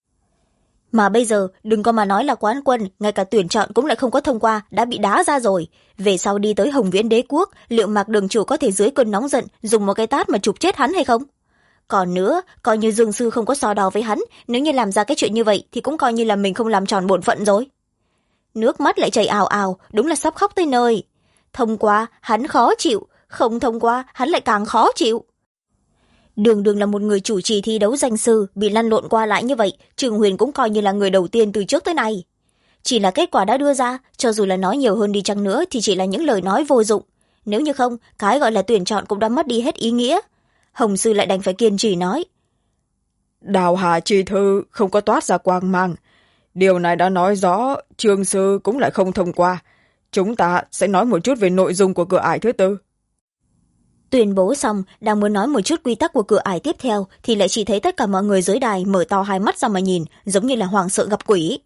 Mà bây giờ, đừng có mà nói là quán quân, ngay cả tuyển chọn cũng lại không có thông qua, đã bị đá ra rồi. Về sau đi tới Hồng Viễn Đế Quốc, liệu Mạc Đường chủ có thể dưới cơn nóng giận, dùng một cái tát mà chụp chết hắn hay không? Còn nữa, coi như Dương sư không có so đo với hắn, nếu như làm ra cái chuyện như vậy thì cũng coi như là mình không làm tròn bổn phận rồi. Nước mắt lại chảy ào ào, đúng là sắp khóc tới nơi. Thông qua, hắn khó chịu, không thông qua, hắn lại càng khó chịu. Đường đường là một người chủ trì thi đấu danh sư, bị lăn lộn qua lại như vậy, Trương Huyền cũng coi như là người đầu tiên từ trước tới nay. Chỉ là kết quả đã đưa ra, cho dù là nói nhiều hơn đi chăng nữa thì chỉ là những lời nói vô dụng. Nếu như không, cái gọi là tuyển chọn cũng đã mất đi hết ý nghĩa. Hồng sư lại đành phải kiên trì nói. Đào Hà Chi Thư không có toát ra quang mang. Điều này đã nói rõ Trương sư cũng lại không thông qua. Chúng ta sẽ nói một chút về nội dung của cửa ải thứ tư. Tuyên bố xong, đang muốn nói một chút quy tắc của cửa ải tiếp theo thì lại chỉ thấy tất cả mọi người dưới đài mở to hai mắt ra mà nhìn, giống như là hoảng sợ gặp quỷ.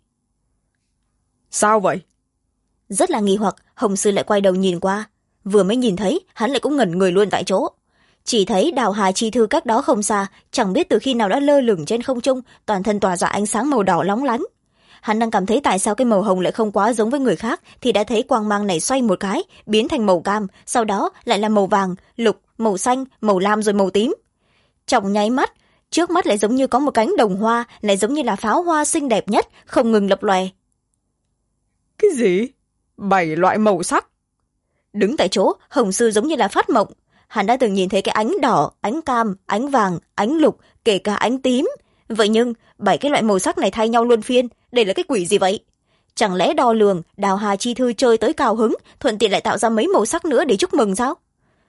Sao vậy? Rất là nghi hoặc, Hồng sư lại quay đầu nhìn qua. Vừa mới nhìn thấy, hắn lại cũng ngẩn người luôn tại chỗ. Chỉ thấy Đào Hà Chi Thư cách đó không xa, chẳng biết từ khi nào đã lơ lửng trên không trung, toàn thân tỏa ra ánh sáng màu đỏ lóng lánh. Hắn đang cảm thấy tại sao cái màu hồng lại không quá giống với người khác, thì đã thấy quang mang này xoay một cái, biến thành màu cam, sau đó lại là màu vàng, lục, màu xanh, màu lam rồi màu tím. Trong nháy mắt, trước mắt lại giống như có một cánh đồng hoa, lại giống như là pháo hoa xinh đẹp nhất, không ngừng lập lòe. Cái gì? 7 loại màu sắc? Đứng tại chỗ, Hồng sư giống như là phát mộng. Hắn đã từng nhìn thấy cái ánh đỏ, ánh cam, ánh vàng, ánh lục, kể cả ánh tím. Vậy nhưng, 7 cái loại màu sắc này thay nhau luân phiên, đây là cái quỷ gì vậy? Chẳng lẽ đo lường, Đào Hà Chi Thư chơi tới cao hứng, thuận tiện lại tạo ra mấy màu sắc nữa để chúc mừng sao?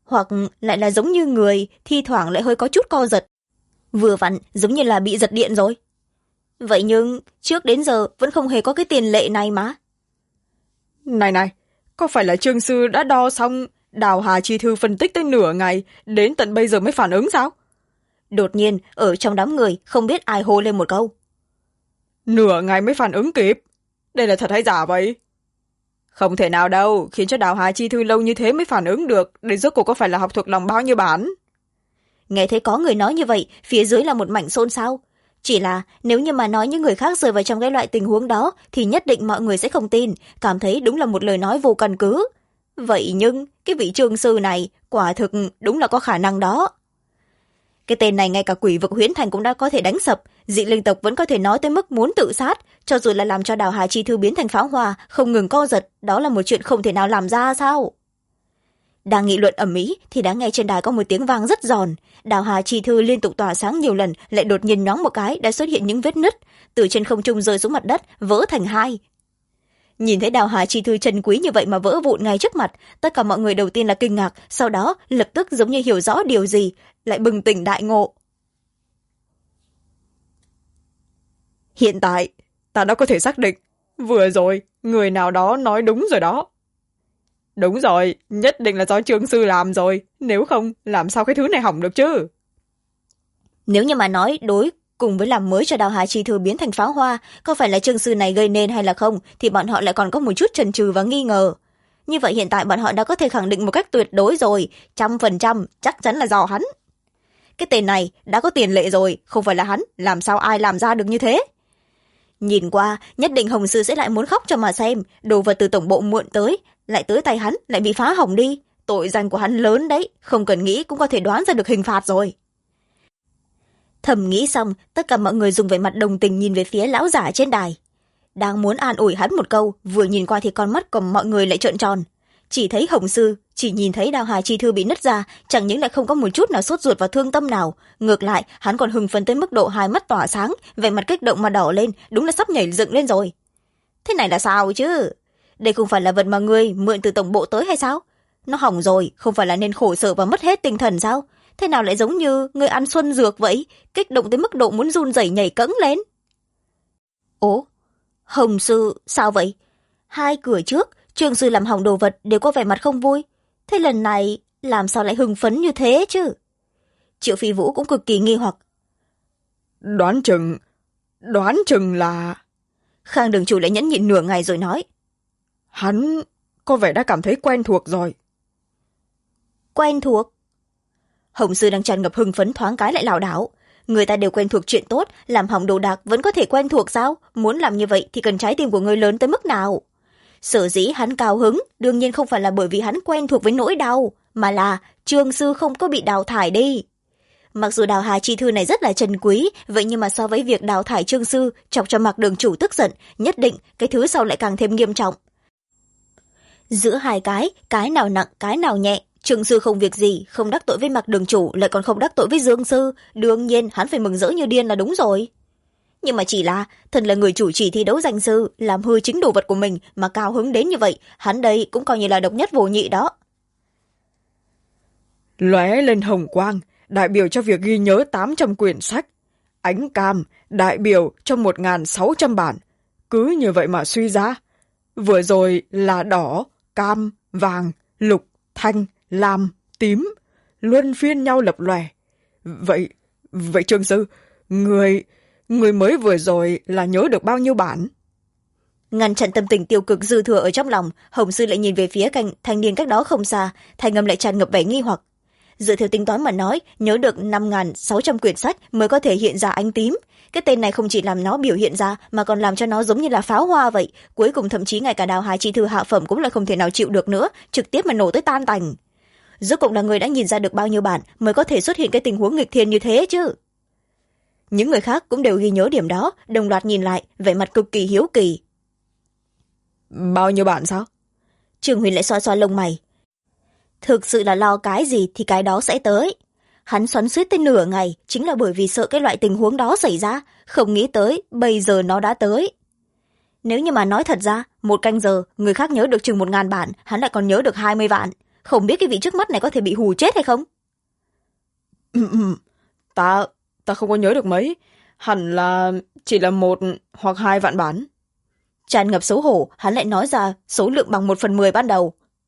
hoặc lại là giống như người, thi thoảng lại hơi có chút co giật. Vừa vặn giống như là bị giật điện rồi. Vậy nhưng trước đến giờ vẫn không hề có cái tiền lệ này mà. Này, có phải là Trương sư đã đo xong Đào Hà Chi Thư phân tích tới nửa ngày, đến tận bây giờ mới phản ứng sao? Đột nhiên, ở trong đám người không biết ai hô lên một câu. Nửa ngày mới phản ứng kịp? Đây là thật hay giả vậy? Không thể nào đâu, khiến cho Đào Hà Chi Thư lâu như thế mới phản ứng được, để rốt cuộc có phải là học thuộc lòng bao nhiêu bản? Nghe thấy có người nói như vậy, phía dưới là một mảnh xôn xao. Chỉ là nếu như mà nói những người khác rơi vào trong cái loại tình huống đó thì nhất định mọi người sẽ không tin, cảm thấy đúng là một lời nói vô căn cứ. Vậy nhưng cái vị Trương sư này quả thực đúng là có khả năng đó. Cái tên này ngay cả quỷ vực Huyễn Thành cũng đã có thể đánh sập, dị linh tộc vẫn có thể nói tới mức muốn tự sát, cho dù là làm cho Đào Hà Chi Thư biến thành pháo hoa không ngừng co giật, đó là một chuyện không thể nào làm ra sao? Đang nghị luận ầm ĩ thì đã nghe trên đài có một tiếng vang rất giòn. Đào Hà Chi Thư liên tục tỏa sáng nhiều lần, lại đột nhiên nhoáng một cái đã xuất hiện những vết nứt, từ trên không trung rơi xuống mặt đất, vỡ thành hai. Nhìn thấy Đào Hà Chi Thư chân quý như vậy mà vỡ vụn ngay trước mặt, tất cả mọi người đầu tiên là kinh ngạc, sau đó lập tức giống như hiểu rõ điều gì, lại bừng tỉnh đại ngộ. Hiện tại, ta đã có thể xác định, vừa rồi, người nào đó nói đúng rồi đó. Đúng rồi, nhất định là do Trương sư làm rồi, nếu không, làm sao cái thứ này hỏng được chứ? Nếu như mà nói đối cùng với làm mới cho Đào Hà Chi Thư biến thành pháo hoa, có phải là Trương sư này gây nên hay là không, thì bọn họ lại còn có một chút chần chừ và nghi ngờ. Như vậy hiện tại bọn họ đã có thể khẳng định một cách tuyệt đối rồi, 100% chắc chắn là do hắn. Cái tên này đã có tiền lệ rồi, không phải là hắn, làm sao ai làm ra được như thế? Nhìn qua, nhất định Hồng sư sẽ lại muốn khóc cho mà xem, đồ vật từ tổng bộ muộn tới, lại tới tay hắn, lại bị phá hỏng đi. Tội danh của hắn lớn đấy, không cần nghĩ cũng có thể đoán ra được hình phạt rồi. Thầm nghĩ xong, tất cả mọi người dùng vẻ mặt đồng tình nhìn về phía lão giả trên đài. Đang muốn an ủi hắn một câu, vừa nhìn qua thì con mắt của mọi người lại trợn tròn. Chỉ thấy Hồng sư, chỉ nhìn thấy Đào Hà Chi Thư bị nứt ra, chẳng những lại không có một chút nào sốt ruột và thương tâm nào. Ngược lại, hắn còn hưng phấn tới mức độ hai mắt tỏa sáng, vẻ mặt kích động mà đỏ lên, đúng là sắp nhảy dựng lên rồi. Thế này là sao chứ? Đây không phải là vật mà ngươi mượn từ tổng bộ tới hay sao? Nó hỏng rồi, không phải là nên khổ sở và mất hết tinh thần sao? Thế nào lại giống như ngươi ăn xuân dược vậy, kích động tới mức độ muốn run rẩy nhảy cẫng lên? Ố, Hồng sư, sao vậy? Hai cửa trước, Trương sư làm hỏng đồ vật đều có vẻ mặt không vui. Thế lần này, làm sao lại hưng phấn như thế chứ? Triệu Phi Vũ cũng cực kỳ nghi hoặc. Đoán chừng là... Khang đường chủ lại nhẫn nhịn nửa ngày rồi nói. Hắn có vẻ đã cảm thấy quen thuộc rồi. Quen thuộc? Hồng sư đang tràn ngập hưng phấn thoáng cái lại lảo đảo. Người ta đều quen thuộc chuyện tốt, làm hỏng đồ đạc vẫn có thể quen thuộc sao? Muốn làm như vậy thì cần trái tim của người lớn tới mức nào? Sở dĩ hắn cao hứng, đương nhiên không phải là bởi vì hắn quen thuộc với nỗi đau, mà là Trương sư không có bị đào thải đi. Mặc dù Đào Hà Chi Thư này rất là trân quý, vậy nhưng mà so với việc đào thải Trương sư, chọc cho Mạc đường chủ tức giận, nhất định cái thứ sau lại càng thêm nghiêm trọng. Giữa hai cái nào nặng, cái nào nhẹ, Trương sư không việc gì, không đắc tội với Mạc đường chủ, lại còn không đắc tội với Dương sư, đương nhiên hắn phải mừng rỡ như điên là đúng rồi. Nhưng mà chỉ là, thân là người chủ trì thi đấu danh sư, làm hư chính đồ vật của mình mà cao hứng đến như vậy, hắn đây cũng coi như là độc nhất vô nhị đó. Lóe lên hồng quang, đại biểu cho việc ghi nhớ 800 quyển sách. Ánh cam, đại biểu cho 1.600 bản. Cứ như vậy mà suy ra. Vừa rồi là đỏ, cam, vàng, lục, thanh, lam, tím. Luân phiên nhau lập lòe. Vậy Trương sư, người mới vừa rồi là nhớ được bao nhiêu bản? Ngăn chặn tâm tình tiêu cực dư thừa ở trong lòng, Hồng sư lại nhìn về phía cạnh thanh niên cách đó không xa, thanh âm lại tràn ngập vẻ nghi hoặc. Dựa theo tính toán mà nói, nhớ được 5.600 quyển sách mới có thể hiện ra ánh tím. Cái tên này không chỉ làm nó biểu hiện ra mà còn làm cho nó giống như là pháo hoa vậy. Cuối cùng thậm chí ngay cả Đào Hà Chi Thư hạ phẩm cũng là không thể nào chịu được nữa, trực tiếp mà nổ tới tan tành. Rốt cuộc là người đã nhìn ra được bao nhiêu bản mới có thể xuất hiện cái tình huống nghịch thiên như thế chứ? Những người khác cũng đều ghi nhớ điểm đó, đồng loạt nhìn lại, vẻ mặt cực kỳ hiếu kỳ. Bao nhiêu bản sao? Trương Huyền lại xoa xoa lông mày. Thực sự là lo cái gì thì cái đó sẽ tới. Hắn xoắn xuýt tới nửa ngày chính là bởi vì sợ cái loại tình huống đó xảy ra, không nghĩ tới bây giờ nó đã tới. Nếu như mà nói thật ra, 1 canh giờ người khác nhớ được chừng 1.000 bản, hắn lại còn nhớ được 20 vạn. không biết cái vị trước mắt này có thể bị hù chết hay không. Ta không có nhớ được mấy, hẳn là chỉ là 1 hoặc 2 vạn bản. Tràn ngập xấu hổ, hắn lại nói ra số lượng bằng 1/10 ban đầu.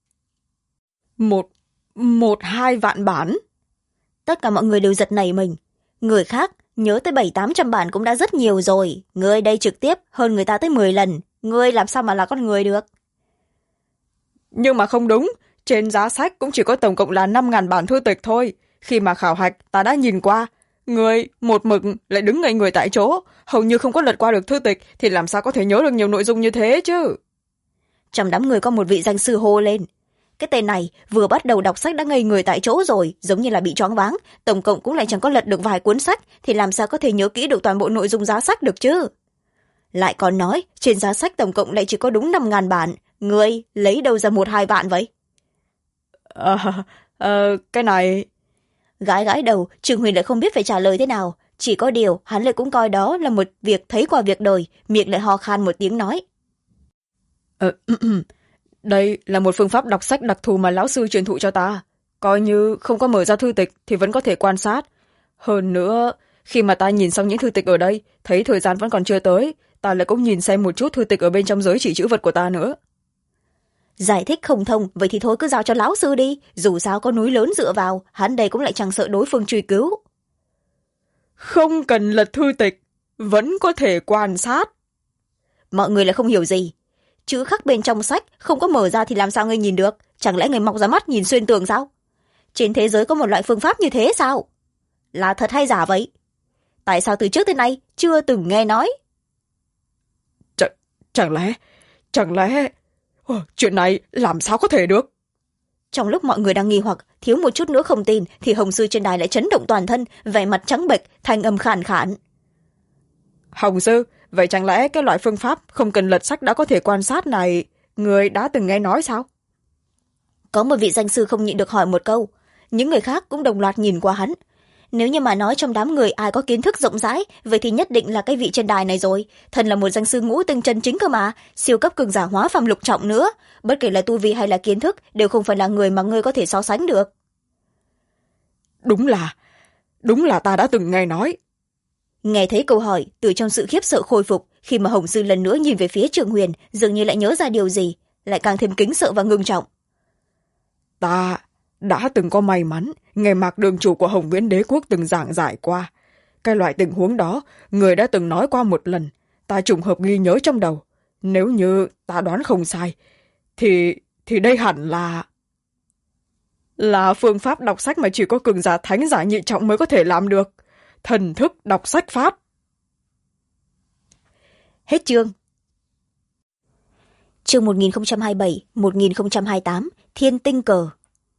2 vạn bản? Tất cả mọi người đều giật nảy mình. Người khác nhớ tới 700-800 bản cũng đã rất nhiều rồi, ngươi đây trực tiếp hơn người ta tới 10 lần, ngươi làm sao mà là con người được. Nhưng mà không đúng, trên giá sách cũng chỉ có tổng cộng là 5.000 bản thư tịch thôi. Khi mà khảo hạch ta đã nhìn qua, người một mực lại đứng ngây người tại chỗ, hầu như không có lật qua được thư tịch, thì làm sao có thể nhớ được nhiều nội dung như thế chứ. Trong đám người có một vị danh sư hô lên. Cái tên này vừa bắt đầu đọc sách đã ngây người tại chỗ rồi, giống như là bị choáng váng, tổng cộng cũng lại chẳng có lật được vài cuốn sách, thì làm sao có thể nhớ kỹ được toàn bộ nội dung giá sách được chứ. Lại còn nói trên giá sách tổng cộng lại chỉ có đúng 5.000 bản, ngươi lấy đâu ra 1-2 vạn vậy? Cái này... Gãi gãi đầu, Trương Huyền lại không biết phải trả lời thế nào, chỉ có điều hắn lại cũng coi đó là một việc thấy qua việc đời, miệng lại ho khan một tiếng nói. Đây là một phương pháp đọc sách đặc thù mà lão sư truyền thụ cho ta. Coi như không có mở ra thư tịch thì vẫn có thể quan sát. Hơn nữa, khi mà ta nhìn xong những thư tịch ở đây, thấy thời gian vẫn còn chưa tới, ta lại cũng nhìn xem một chút thư tịch ở bên trong giới chỉ chữ vật của ta nữa. Giải thích không thông, vậy thì thôi cứ giao cho lão sư đi, dù sao có núi lớn dựa vào, hắn đây cũng lại chẳng sợ đối phương truy cứu. Không cần lật thư tịch, vẫn có thể quan sát. Mọi người lại không hiểu gì. Chữ khắc bên trong sách không có mở ra thì làm sao ngươi nhìn được, chẳng lẽ người mọc ra mắt nhìn xuyên tường sao? Trên thế giới có một loại phương pháp như thế sao? Là thật hay giả vậy? Tại sao từ trước tới nay chưa từng nghe nói? Chẳng lẽ... chuyện này làm sao có thể được? Trong lúc mọi người đang nghi hoặc, thiếu một chút nữa không tin, thì Hồng Sư trên đài lại chấn động toàn thân, vẻ mặt trắng bệch, thanh âm khàn khàn. Hồng Sư, vậy chẳng lẽ cái loại phương pháp không cần lật sách đã có thể quan sát này, người đã từng nghe nói sao? Có một vị danh sư không nhịn được hỏi một câu, những người khác cũng đồng loạt nhìn qua hắn. Nếu như mà nói trong đám người ai có kiến thức rộng rãi, vậy thì nhất định là cái vị trên đài này rồi. Thần là một danh sư ngũ tinh chân chính cơ mà, siêu cấp cường giả hóa phàm lục trọng nữa. Bất kể là tu vi hay là kiến thức, đều không phải là người mà ngươi có thể so sánh được. Đúng là ta đã từng nghe nói. Nghe thấy câu hỏi, từ trong sự khiếp sợ khôi phục, khi mà Hồng Sư lần nữa nhìn về phía Trường Huyền, dường như lại nhớ ra điều gì, lại càng thêm kính sợ và ngưng trọng. Ta đã từng có may mắn nghe Mạc đường chủ của Hồng Viễn Đế Quốc từng giảng giải qua. Cái loại tình huống đó, người đã từng nói qua một lần, ta trùng hợp ghi nhớ trong đầu. Nếu như ta đoán không sai, thì đây hẳn là phương pháp đọc sách mà chỉ có cường giả thánh giả nhị trọng mới có thể làm được. Thần thức đọc sách pháp. Hết chương. Chương 1027-1028, Thiên Tinh Cờ.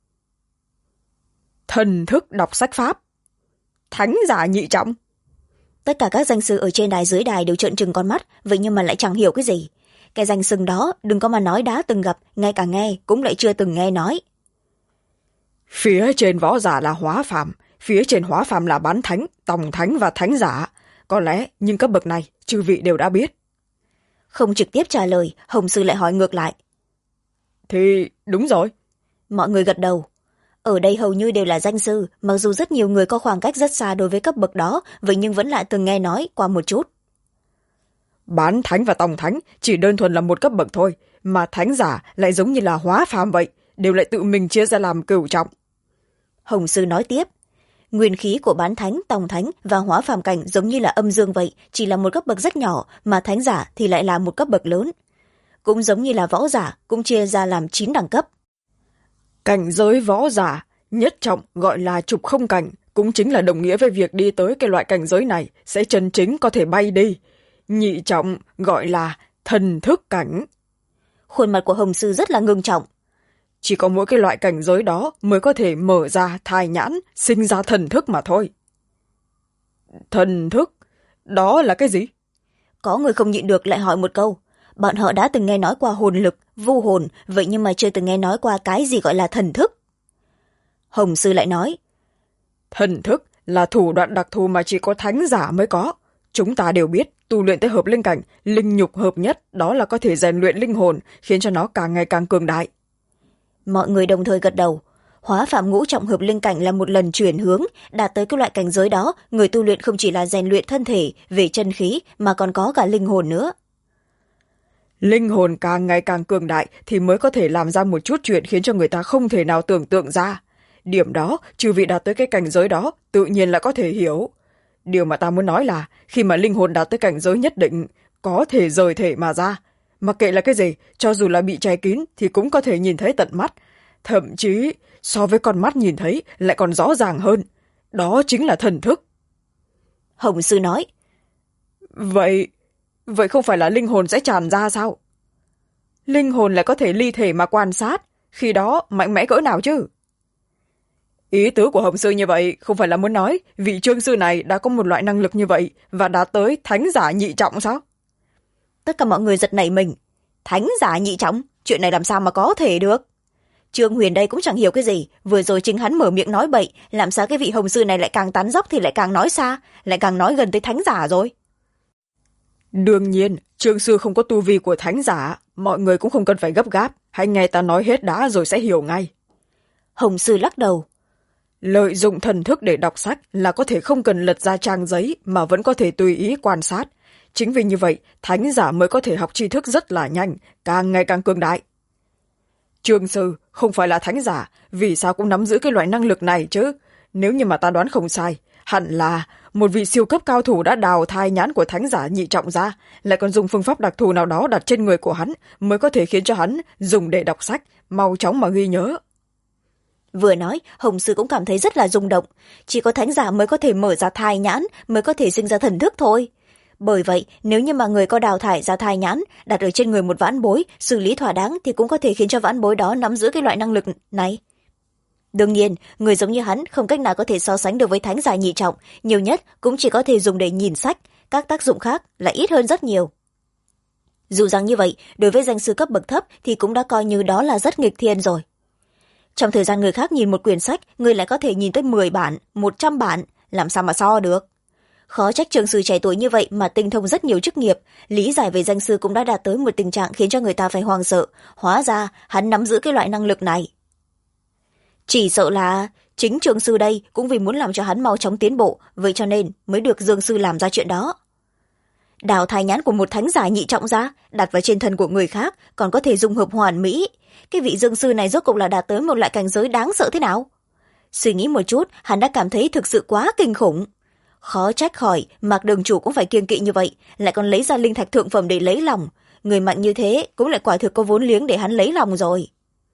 Thần thức đọc sách pháp. Thánh giả nhị trọng. Tất cả các danh sư ở trên đài dưới đài đều trợn trừng con mắt, vậy nhưng mà lại chẳng hiểu cái gì. Cái danh xưng đó đừng có mà nói đã từng gặp, ngay cả nghe cũng lại chưa từng nghe nói. Phía trên võ giả là hóa phàm, phía trên hóa phàm là bán thánh, tòng thánh và thánh giả. Có lẽ nhưng cấp bậc này chư vị đều đã biết. Không trực tiếp trả lời, Hồng Sư lại hỏi ngược lại. Thì đúng rồi. Mọi người gật đầu. Ở đây hầu như đều là danh sư, mặc dù rất nhiều người có khoảng cách rất xa đối với cấp bậc đó, vậy nhưng vẫn lại từng nghe nói qua một chút. Bán thánh và tòng thánh chỉ đơn thuần là một cấp bậc thôi, mà thánh giả lại giống như là hóa phàm vậy, đều lại tự mình chia ra làm cửu trọng. Hồng Sư nói tiếp. Nguyên khí của bán thánh, tòng thánh và hóa phàm cảnh giống như là âm dương vậy, chỉ là một cấp bậc rất nhỏ, mà thánh giả thì lại là một cấp bậc lớn. Cũng giống như là võ giả, cũng chia ra làm 9 đẳng cấp. Cảnh giới võ giả, nhất trọng gọi là trục không cảnh, cũng chính là đồng nghĩa với việc đi tới cái loại cảnh giới này sẽ chân chính có thể bay đi. Nhị trọng gọi là thần thức cảnh. Khuôn mặt của Hồng Sư rất là ngưng trọng. Chỉ có mỗi cái loại cảnh giới đó mới có thể mở ra thai nhãn, sinh ra thần thức mà thôi. Thần thức? Đó là cái gì? Có người không nhịn được lại hỏi một câu. Bọn họ đã từng nghe nói qua hồn lực, vu hồn, vậy nhưng mà chưa từng nghe nói qua cái gì gọi là thần thức. Hồng Sư lại nói. Thần thức là thủ đoạn đặc thù mà chỉ có thánh giả mới có. Chúng ta đều biết, tu luyện tới hợp linh cảnh, linh nhục hợp nhất, đó là có thể rèn luyện linh hồn, khiến cho nó càng ngày càng cường đại. Mọi người đồng thời gật đầu. Hóa Phạm Ngũ Trọng Hợp Linh Cảnh là một lần chuyển hướng, đạt tới cái loại cảnh giới đó, người tu luyện không chỉ là rèn luyện thân thể về chân khí mà còn có cả linh hồn nữa. Linh hồn càng ngày càng cường đại thì mới có thể làm ra một chút chuyện khiến cho người ta không thể nào tưởng tượng ra. Điểm đó, trừ vị đạt tới cái cảnh giới đó, tự nhiên là có thể hiểu. Điều mà ta muốn nói là, khi mà linh hồn đạt tới cảnh giới nhất định, có thể rời thể mà ra. Mặc kệ là cái gì, cho dù là bị che kín thì cũng có thể nhìn thấy tận mắt. Thậm chí, so với con mắt nhìn thấy lại còn rõ ràng hơn. Đó chính là thần thức. Hồng Sư nói. Vậy không phải là linh hồn sẽ tràn ra sao? Linh hồn lại có thể ly thể mà quan sát, khi đó mạnh mẽ cỡ nào chứ? Ý tứ của Hồng Sư như vậy không phải là muốn nói vị Trương Sư này đã có một loại năng lực như vậy và đã tới thánh giả nhị trọng sao? Tất cả mọi người giật nảy mình. Thánh giả nhị trọng? Chuyện này làm sao mà có thể được? Trương Huyền đây cũng chẳng hiểu cái gì, vừa rồi chính hắn mở miệng nói bậy, làm sao cái vị Hồng Sư này lại càng tán dóc thì lại càng nói xa, lại càng nói gần tới thánh giả rồi. Đương nhiên, Trương Sư không có tu vi của thánh giả, mọi người cũng không cần phải gấp gáp, hãy nghe ta nói hết đã rồi sẽ hiểu ngay. Hồng Sư lắc đầu. Lợi dụng thần thức để đọc sách là có thể không cần lật ra trang giấy mà vẫn có thể tùy ý quan sát. Chính vì như vậy, thánh giả mới có thể học tri thức rất là nhanh, càng ngày càng cường đại. Trương Sư không phải là thánh giả, vì sao cũng nắm giữ cái loại năng lực này chứ? Nếu như mà ta đoán không sai, hẳn là một vị siêu cấp cao thủ đã đào thai nhãn của thánh giả nhị trọng ra, lại còn dùng phương pháp đặc thù nào đó đặt trên người của hắn mới có thể khiến cho hắn dùng để đọc sách, mau chóng mà ghi nhớ. Vừa nói, Hồng Sư cũng cảm thấy rất là rung động. Chỉ có thánh giả mới có thể mở ra thai nhãn, mới có thể sinh ra thần thức thôi. Bởi vậy, nếu như mà người có đào thải ra thai nhãn, đặt ở trên người một vãn bối, xử lý thỏa đáng thì cũng có thể khiến cho vãn bối đó nắm giữ cái loại năng lực này. Đương nhiên, người giống như hắn không cách nào có thể so sánh được với thánh giả nhị trọng, nhiều nhất cũng chỉ có thể dùng để nhìn sách, các tác dụng khác lại ít hơn rất nhiều. Dù rằng như vậy, đối với danh sư cấp bậc thấp thì cũng đã coi như đó là rất nghịch thiên rồi. Trong thời gian người khác nhìn một quyển sách, người lại có thể nhìn tới 10 bản, 100 bản, làm sao mà so được. Khó trách Trương Sư trẻ tuổi như vậy mà tinh thông rất nhiều chức nghiệp, lý giải về danh sư cũng đã đạt tới một tình trạng khiến cho người ta phải hoang sợ, hóa ra hắn nắm giữ cái loại năng lực này. Chỉ sợ là chính Trương Sư đây cũng vì muốn làm cho hắn mau chóng tiến bộ, vậy cho nên mới được Dương Sư làm ra chuyện đó. Đào thai nhãn của một thánh giả nhị trọng ra, đặt vào trên thân của người khác, còn có thể dung hợp hoàn mỹ. Cái vị Dương Sư này rốt cục là đạt tới một loại cảnh giới đáng sợ thế nào? Suy nghĩ một chút, hắn đã cảm thấy thực sự quá kinh khủng. Khó trách khỏi, Mạc Đường Chủ cũng phải kiêng kỵ như vậy, lại còn lấy ra linh thạch thượng phẩm để lấy lòng. Người mạnh như thế cũng lại quả thực có vốn liếng để hắn lấy lòng rồi.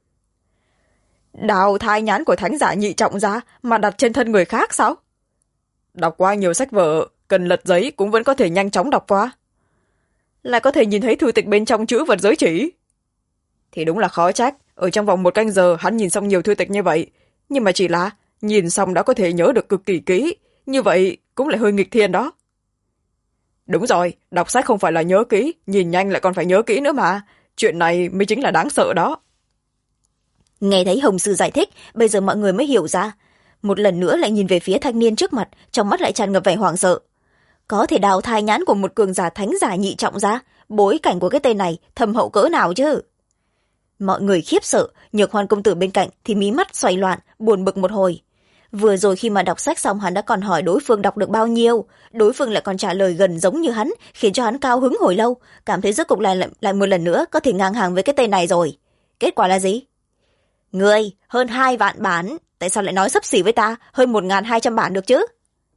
Đào thai nhãn của thánh giả nhị trọng ra mà đặt trên thân người khác sao? Đọc qua nhiều sách vở, cần lật giấy cũng vẫn có thể nhanh chóng đọc qua. Lại có thể nhìn thấy thư tịch bên trong chữ vật giới chỉ. Thì đúng là khó trách, ở trong vòng 1 canh giờ hắn nhìn xong nhiều thư tịch như vậy. Nhưng mà chỉ là nhìn xong đã có thể nhớ được cực kỳ kỹ, như vậy cũng lại hơi nghịch thiên đó. Đúng rồi, đọc sách không phải là nhớ kỹ, nhìn nhanh lại còn phải nhớ kỹ nữa mà. Chuyện này mới chính là đáng sợ đó. Nghe thấy Hồng Sư giải thích, bây giờ mọi người mới hiểu ra. Một lần nữa lại nhìn về phía thanh niên trước mặt, trong mắt lại tràn ngập vẻ hoảng sợ. Có thể đào thai nhãn của một cường giả thánh giả nhị trọng ra, bối cảnh của cái tên này thâm hậu cỡ nào chứ? Mọi người khiếp sợ, Nhược Hoan công tử bên cạnh thì mí mắt xoay loạn, buồn bực một hồi. Vừa rồi khi mà đọc sách xong hắn đã còn hỏi đối phương đọc được bao nhiêu, đối phương lại còn trả lời gần giống như hắn, khiến cho hắn cao hứng hồi lâu, cảm thấy rốt cục lại một lần nữa có thể ngang hàng với cái tên này rồi. Kết quả là gì? Người, hơn 2 vạn bản, tại sao lại nói xấp xỉ với ta, hơn 1.200 bản được chứ?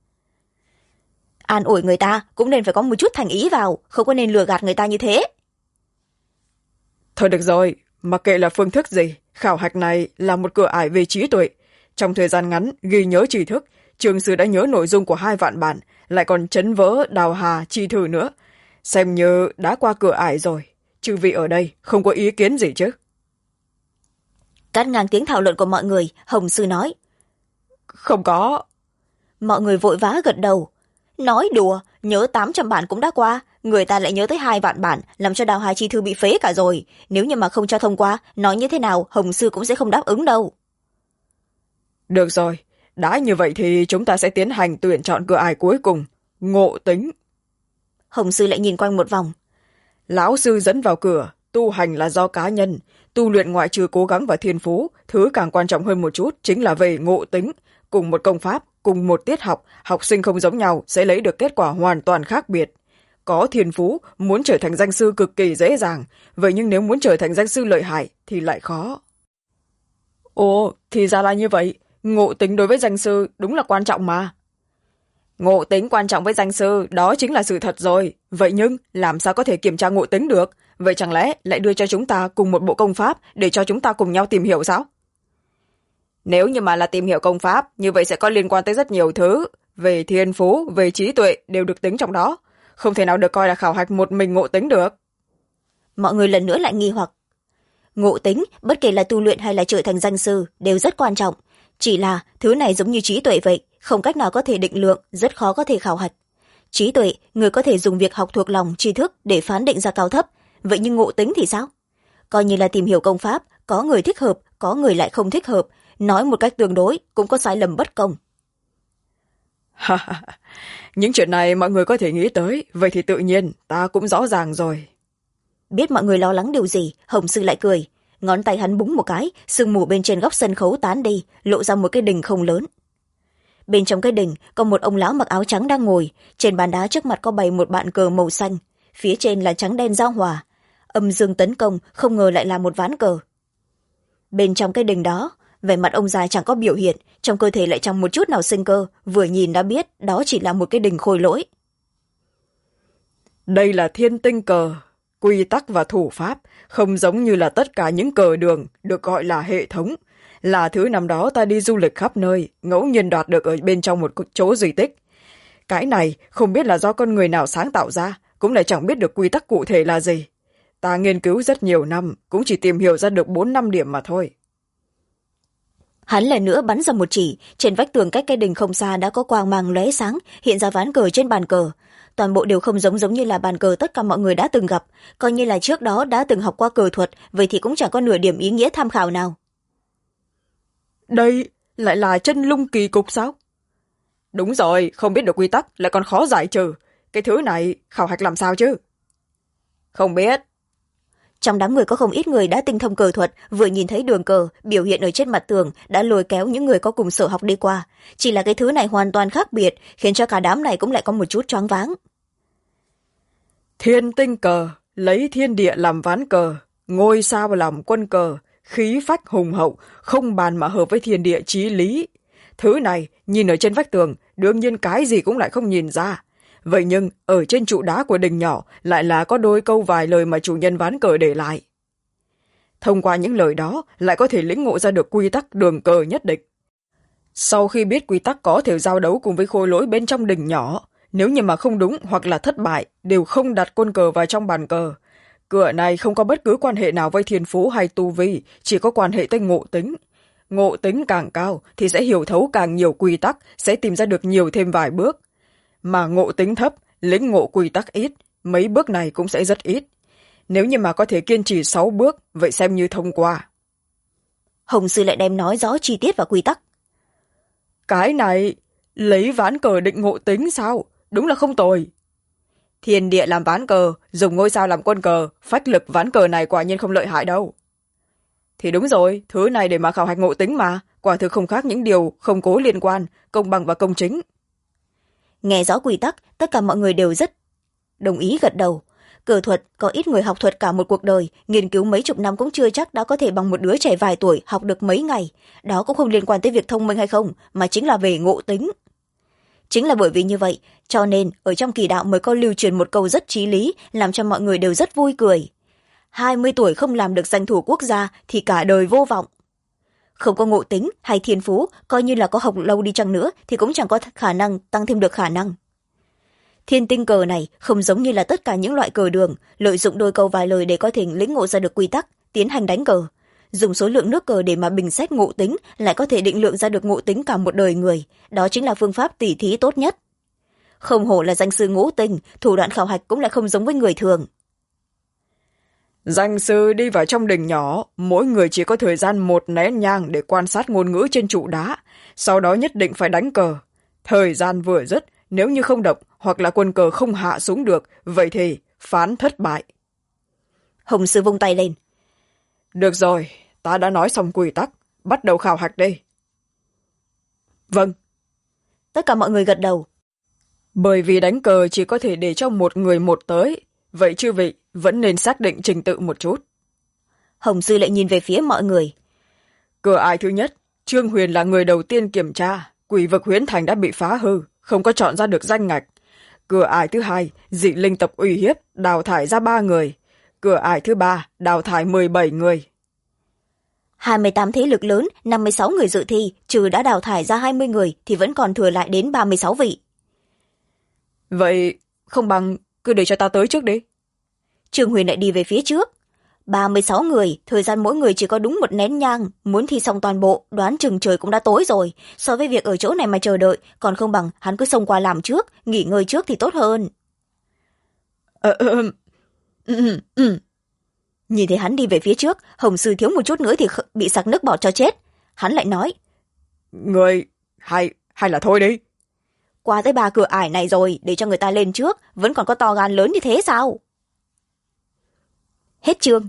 An ủi người ta cũng nên phải có một chút thành ý vào, không có nên lừa gạt người ta như thế. Thôi được rồi, mặc kệ là phương thức gì, khảo hạch này là một cửa ải về trí tuệ. Trong thời gian ngắn ghi nhớ tri thức, Trương Sư đã nhớ nội dung của 2 vạn bản, lại còn chấn vỡ đào hà chi thử nữa. Xem như đã qua cửa ải rồi, chư vị ở đây không có ý kiến gì chứ? Cắt ngang tiếng thảo luận của mọi người, Hồng Sư nói. Không có. Mọi người vội vã gật đầu. Nói đùa, nhớ 800 bản cũng đã qua, người ta lại nhớ tới 2 vạn bản, làm cho đào hà chi thư bị phế cả rồi. Nếu như mà không cho thông qua, nói như thế nào Hồng Sư cũng sẽ không đáp ứng đâu. Được rồi, đã như vậy thì chúng ta sẽ tiến hành tuyển chọn cửa ải cuối cùng, ngộ tính. Hồng Sư lại nhìn quanh một vòng. Lão sư dẫn vào cửa, tu hành là do cá nhân, tu luyện ngoại trừ cố gắng và thiên phú, thứ càng quan trọng hơn một chút chính là về ngộ tính. Cùng một công pháp, cùng một tiết học, học sinh không giống nhau sẽ lấy được kết quả hoàn toàn khác biệt. Có thiên phú, muốn trở thành danh sư cực kỳ dễ dàng, vậy nhưng nếu muốn trở thành danh sư lợi hại thì lại khó. Ồ, thì ra là như vậy, ngộ tính đối với danh sư đúng là quan trọng mà. Ngộ tính quan trọng với danh sư, đó chính là sự thật rồi. Vậy nhưng, làm sao có thể kiểm tra ngộ tính được? Vậy chẳng lẽ lại đưa cho chúng ta cùng một bộ công pháp để cho chúng ta cùng nhau tìm hiểu sao? Nếu như mà là tìm hiểu công pháp, như vậy sẽ có liên quan tới rất nhiều thứ. Về thiên phú, về trí tuệ đều được tính trong đó. Không thể nào được coi là khảo hạch một mình ngộ tính được. Mọi người lần nữa lại nghi hoặc. Ngộ tính, bất kể là tu luyện hay là trở thành danh sư, đều rất quan trọng. Chỉ là thứ này giống như trí tuệ vậy, không cách nào có thể định lượng, rất khó có thể khảo hạch. Trí tuệ, người có thể dùng việc học thuộc lòng tri thức để phán định ra cao thấp. Vậy nhưng ngộ tính thì sao? Coi như là tìm hiểu công pháp, có người thích hợp, có người lại không thích hợp. Nói một cách tương đối, cũng có sai lầm bất công. Những chuyện này mọi người có thể nghĩ tới, vậy thì tự nhiên ta cũng rõ ràng rồi. Biết mọi người lo lắng điều gì, Hồng Sư lại cười. Ngón tay hắn búng một cái, sương mù bên trên góc sân khấu tán đi, lộ ra một cái đình không lớn. Bên trong cái đình có một ông lão mặc áo trắng đang ngồi, trên bàn đá trước mặt có bày một bàn cờ màu xanh, phía trên là trắng đen giao hòa. Âm dương tấn công, không ngờ lại là một ván cờ. Bên trong cái đình đó, vẻ mặt ông già chẳng có biểu hiện, trong cơ thể lại chẳng một chút nào sinh cơ, vừa nhìn đã biết đó chỉ là một cái đình khôi lỗi. Đây là thiên tinh cờ, quy tắc và thủ pháp, không giống như là tất cả những cờ đường được gọi là hệ thống. Là thứ năm đó ta đi du lịch khắp nơi, ngẫu nhiên đoạt được ở bên trong một chỗ di tích. Cái này không biết là do con người nào sáng tạo ra, cũng lại chẳng biết được quy tắc cụ thể là gì. Ta nghiên cứu rất nhiều năm, cũng chỉ tìm hiểu ra được 4-5 điểm mà thôi. Hắn lần nữa bắn ra một chỉ, trên vách tường cách cái đình không xa đã có quang mang lóe sáng, hiện ra ván cờ trên bàn cờ. Toàn bộ đều không giống như là bàn cờ tất cả mọi người đã từng gặp, coi như là trước đó đã từng học qua cờ thuật, vậy thì cũng chẳng có nửa điểm ý nghĩa tham khảo nào. Đây lại là chân lung kỳ cục sao? Đúng rồi, không biết được quy tắc lại còn khó giải trừ. Cái thứ này khảo hạch làm sao chứ? Không biết. Trong đám người có không ít người đã tinh thông cờ thuật, vừa nhìn thấy đường cờ biểu hiện ở trên mặt tường đã lôi kéo những người có cùng sở học đi qua. Chỉ là cái thứ này hoàn toàn khác biệt, khiến cho cả đám này cũng lại có một chút choáng váng. Thiên tinh cờ, lấy thiên địa làm ván cờ, ngôi sao làm quân cờ, khí phách hùng hậu, không bàn mà hợp với thiên địa chí lý. Thứ này, nhìn ở trên vách tường, đương nhiên cái gì cũng lại không nhìn ra. Vậy nhưng, ở trên trụ đá của đình nhỏ lại là có đôi câu vài lời mà chủ nhân ván cờ để lại. Thông qua những lời đó, lại có thể lĩnh ngộ ra được quy tắc đường cờ nhất định. Sau khi biết quy tắc có thể giao đấu cùng với khối lỗi bên trong đình nhỏ, nếu như mà không đúng hoặc là thất bại, đều không đặt quân cờ vào trong bàn cờ. Cửa này không có bất cứ quan hệ nào với thiên phú hay tu vi, chỉ có quan hệ tới ngộ tính. Ngộ tính càng cao thì sẽ hiểu thấu càng nhiều quy tắc, sẽ tìm ra được nhiều thêm vài bước. Mà ngộ tính thấp, lĩnh ngộ quy tắc ít, mấy bước này cũng sẽ rất ít. Nếu như mà có thể kiên trì 6 bước, vậy xem như thông qua. Hồng Sư lại đem nói rõ chi tiết và quy tắc. Cái này, lấy ván cờ định ngộ tính sao? Đúng là không tồi. Thiên địa làm ván cờ, dùng ngôi sao làm quân cờ, phách lực ván cờ này quả nhiên không lợi hại đâu. Thì đúng rồi, thứ này để mà khảo hạch ngộ tính mà, quả thực không khác những điều không cố liên quan, công bằng và công chính. Nghe rõ quy tắc, tất cả mọi người đều rất đồng ý gật đầu. Cờ thuật, có ít người học thuật cả một cuộc đời, nghiên cứu mấy chục năm cũng chưa chắc đã có thể bằng một đứa trẻ vài tuổi học được mấy ngày. Đó cũng không liên quan tới việc thông minh hay không, mà chính là về ngộ tính. Chính là bởi vì như vậy, cho nên ở trong kỳ đạo mới có lưu truyền một câu rất chí lý, làm cho mọi người đều rất vui cười. 20 tuổi không làm được danh thủ quốc gia thì cả đời vô vọng. Không có ngộ tính hay thiên phú, coi như là có học lâu đi chăng nữa thì cũng chẳng có khả năng tăng thêm được khả năng. Thiên tinh cờ này không giống như là tất cả những loại cờ đường, lợi dụng đôi câu vài lời để có thể lĩnh ngộ ra được quy tắc, tiến hành đánh cờ. Dùng số lượng nước cờ để mà bình xét ngộ tính, lại có thể định lượng ra được ngộ tính cả một đời người. Đó chính là phương pháp tỉ thí tốt nhất. Không hổ là danh sư ngũ tinh, thủ đoạn khảo hạch cũng lại không giống với người thường. Danh sư đi vào trong đình nhỏ, mỗi người chỉ có thời gian 1 nén nhang để quan sát ngôn ngữ trên trụ đá, sau đó nhất định phải đánh cờ. Thời gian vừa dứt, nếu như không động hoặc là quân cờ không hạ xuống được, vậy thì phán thất bại. Hồng Sư vung tay lên. Được rồi, ta đã nói xong quy tắc, bắt đầu khảo hạch đi. Vâng. Tất cả mọi người gật đầu. Bởi vì đánh cờ chỉ có thể để cho một người một tới, vậy chư vị vẫn nên xác định trình tự một chút. Hồng Sư lại nhìn về phía mọi người. Cửa ải thứ nhất, Trương Huyền là người đầu tiên kiểm tra, quỷ vực huyễn thành đã bị phá hư, không có chọn ra được danh ngạch. Cửa ải thứ hai, dị linh tộc uy hiếp, đào thải ra 3 người. Cửa ải thứ ba, đào thải 17 người. 28 thế lực lớn, 56 người dự thi, trừ đã đào thải ra 20 người thì vẫn còn thừa lại đến 36 vị. Vậy không bằng cứ để cho ta tới trước đi. Trương Huyền lại đi về phía trước. 36 người, thời gian mỗi người chỉ có đúng một nén nhang, muốn thi xong toàn bộ, đoán chừng trời cũng đã tối rồi. So với việc ở chỗ này mà chờ đợi, còn không bằng hắn cứ xông qua làm trước, nghỉ ngơi trước thì tốt hơn. Nhìn thấy hắn đi về phía trước, Hồng Sư thiếu một chút nữa thì bị sặc nước bọt cho chết. Hắn lại nói, Người, hay là thôi đi. Qua tới 3 cửa ải này rồi, để cho người ta lên trước, vẫn còn có to gan lớn như thế sao? Hết chương.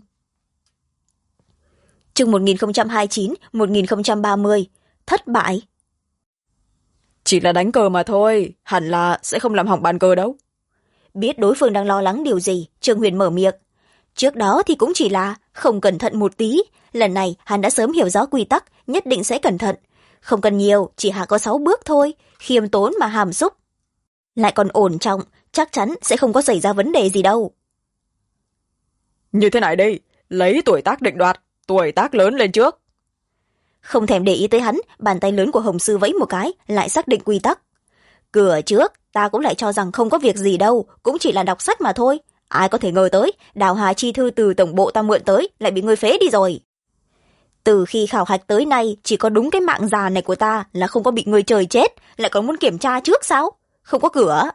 Chương 1029-1030, thất bại. Chỉ là đánh cờ mà thôi, hẳn là sẽ không làm hỏng bàn cờ đâu. Biết đối phương đang lo lắng điều gì, Trương Huyền mở miệng. Trước đó thì cũng chỉ là không cẩn thận một tí, lần này hắn đã sớm hiểu rõ quy tắc, nhất định sẽ cẩn thận. Không cần nhiều, chỉ hạ có 6 bước thôi, khiêm tốn mà hàm xúc. Lại còn ổn trọng, chắc chắn sẽ không có xảy ra vấn đề gì đâu. Như thế này đi, lấy tuổi tác định đoạt, tuổi tác lớn lên trước. Không thèm để ý tới hắn, bàn tay lớn của Hồng Sư vẫy một cái, lại xác định quy tắc. Cửa trước, ta cũng lại cho rằng không có việc gì đâu, cũng chỉ là đọc sách mà thôi. Ai có thể ngờ tới, đào hà chi thư từ tổng bộ ta mượn tới, lại bị ngươi phế đi rồi. Từ khi khảo hạch tới nay, chỉ có đúng cái mạng già này của ta là không có bị người trời chết, lại còn muốn kiểm tra trước sao? Không có cửa.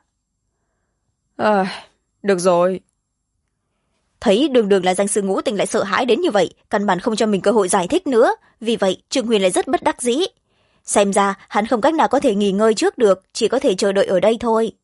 Được rồi. Thấy đường đường là danh sư ngũ tình lại sợ hãi đến như vậy, căn bản không cho mình cơ hội giải thích nữa. Vì vậy, Trương Huyền lại rất bất đắc dĩ. Xem ra, hắn không cách nào có thể nghỉ ngơi trước được, chỉ có thể chờ đợi ở đây thôi.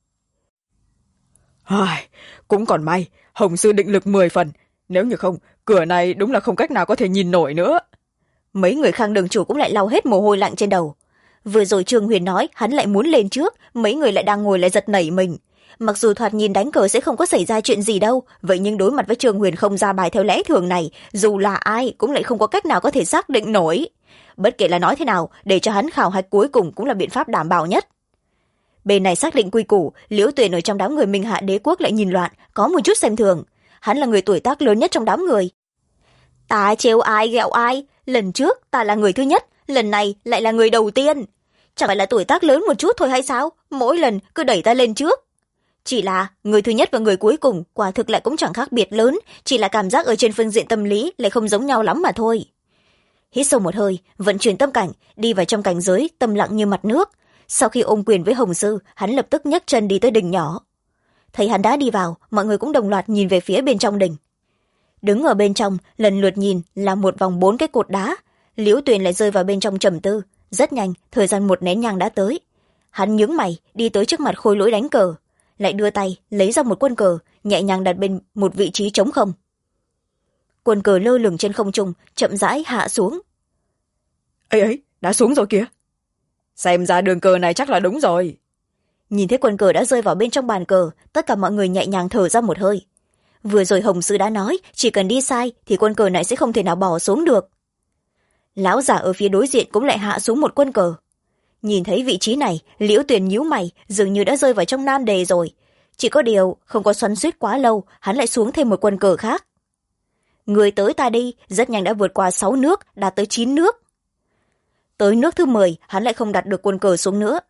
Cũng còn may, Hồng Sư định lực 10 phần. Nếu như không, cửa này đúng là không cách nào có thể nhìn nổi nữa. Mấy người Khang đường chủ cũng lại lau hết mồ hôi lạnh trên đầu. Vừa rồi Trương Huyền nói hắn lại muốn lên trước, mấy người lại đang ngồi lại giật nảy mình. Mặc dù thoạt nhìn đánh cờ sẽ không có xảy ra chuyện gì đâu, vậy nhưng đối mặt với Trương Huyền không ra bài theo lẽ thường này, dù là ai cũng lại không có cách nào có thể xác định nổi. Bất kể là nói thế nào, để cho hắn khảo hạch cuối cùng cũng là biện pháp đảm bảo nhất. Bên này xác định quy củ, Liễu Tuyền ở trong đám người Minh Hạ Đế quốc lại nhìn loạn, có một chút xem thường. Hắn là người tuổi tác lớn nhất trong đám người. Ta trêu ai ghẹo ai, lần trước ta là người thứ nhất, lần này lại là người đầu tiên. Chẳng phải là tuổi tác lớn một chút thôi hay sao? Mỗi lần cứ đẩy ta lên trước. Chỉ là người thứ nhất và người cuối cùng quả thực lại cũng chẳng khác biệt lớn, chỉ là cảm giác ở trên phương diện tâm lý lại không giống nhau lắm mà thôi. Hít sâu một hơi, vận chuyển tâm cảnh, đi vào trong cảnh giới tâm lặng như mặt nước. Sau khi ôm quyền với Hồng Sư, hắn lập tức nhấc chân đi tới đình nhỏ. Thấy hắn đã đi vào, mọi người cũng đồng loạt nhìn về phía bên trong đình. Đứng ở bên trong, lần lượt nhìn là một vòng 4 cái cột đá. Liễu Tuyền lại rơi vào bên trong trầm tư. Rất nhanh, thời gian một nén nhang đã tới. Hắn nhướng mày, đi tới trước mặt khôi lỗi đánh cờ. Lại đưa tay, lấy ra một quân cờ, nhẹ nhàng đặt bên một vị trí trống không. Quân cờ lơ lửng trên không trung, chậm rãi hạ xuống. Ấy, đã xuống rồi kìa. Xem ra đường cờ này chắc là đúng rồi. Nhìn thấy quân cờ đã rơi vào bên trong bàn cờ, tất cả mọi người nhẹ nhàng thở ra một hơi. Vừa rồi Hồng Sư đã nói, chỉ cần đi sai thì quân cờ này sẽ không thể nào bỏ xuống được. Lão giả ở phía đối diện cũng lại hạ xuống một quân cờ. Nhìn thấy vị trí này, Liễu Tuyền nhíu mày, dường như đã rơi vào trong nan đề rồi. Chỉ có điều, không có xoắn xuýt quá lâu, hắn lại xuống thêm một quân cờ khác. Người tới ta đi, rất nhanh đã vượt qua 6 nước, đạt tới 9 nước. Tới nước thứ 10, hắn lại không đặt được quân cờ xuống nữa.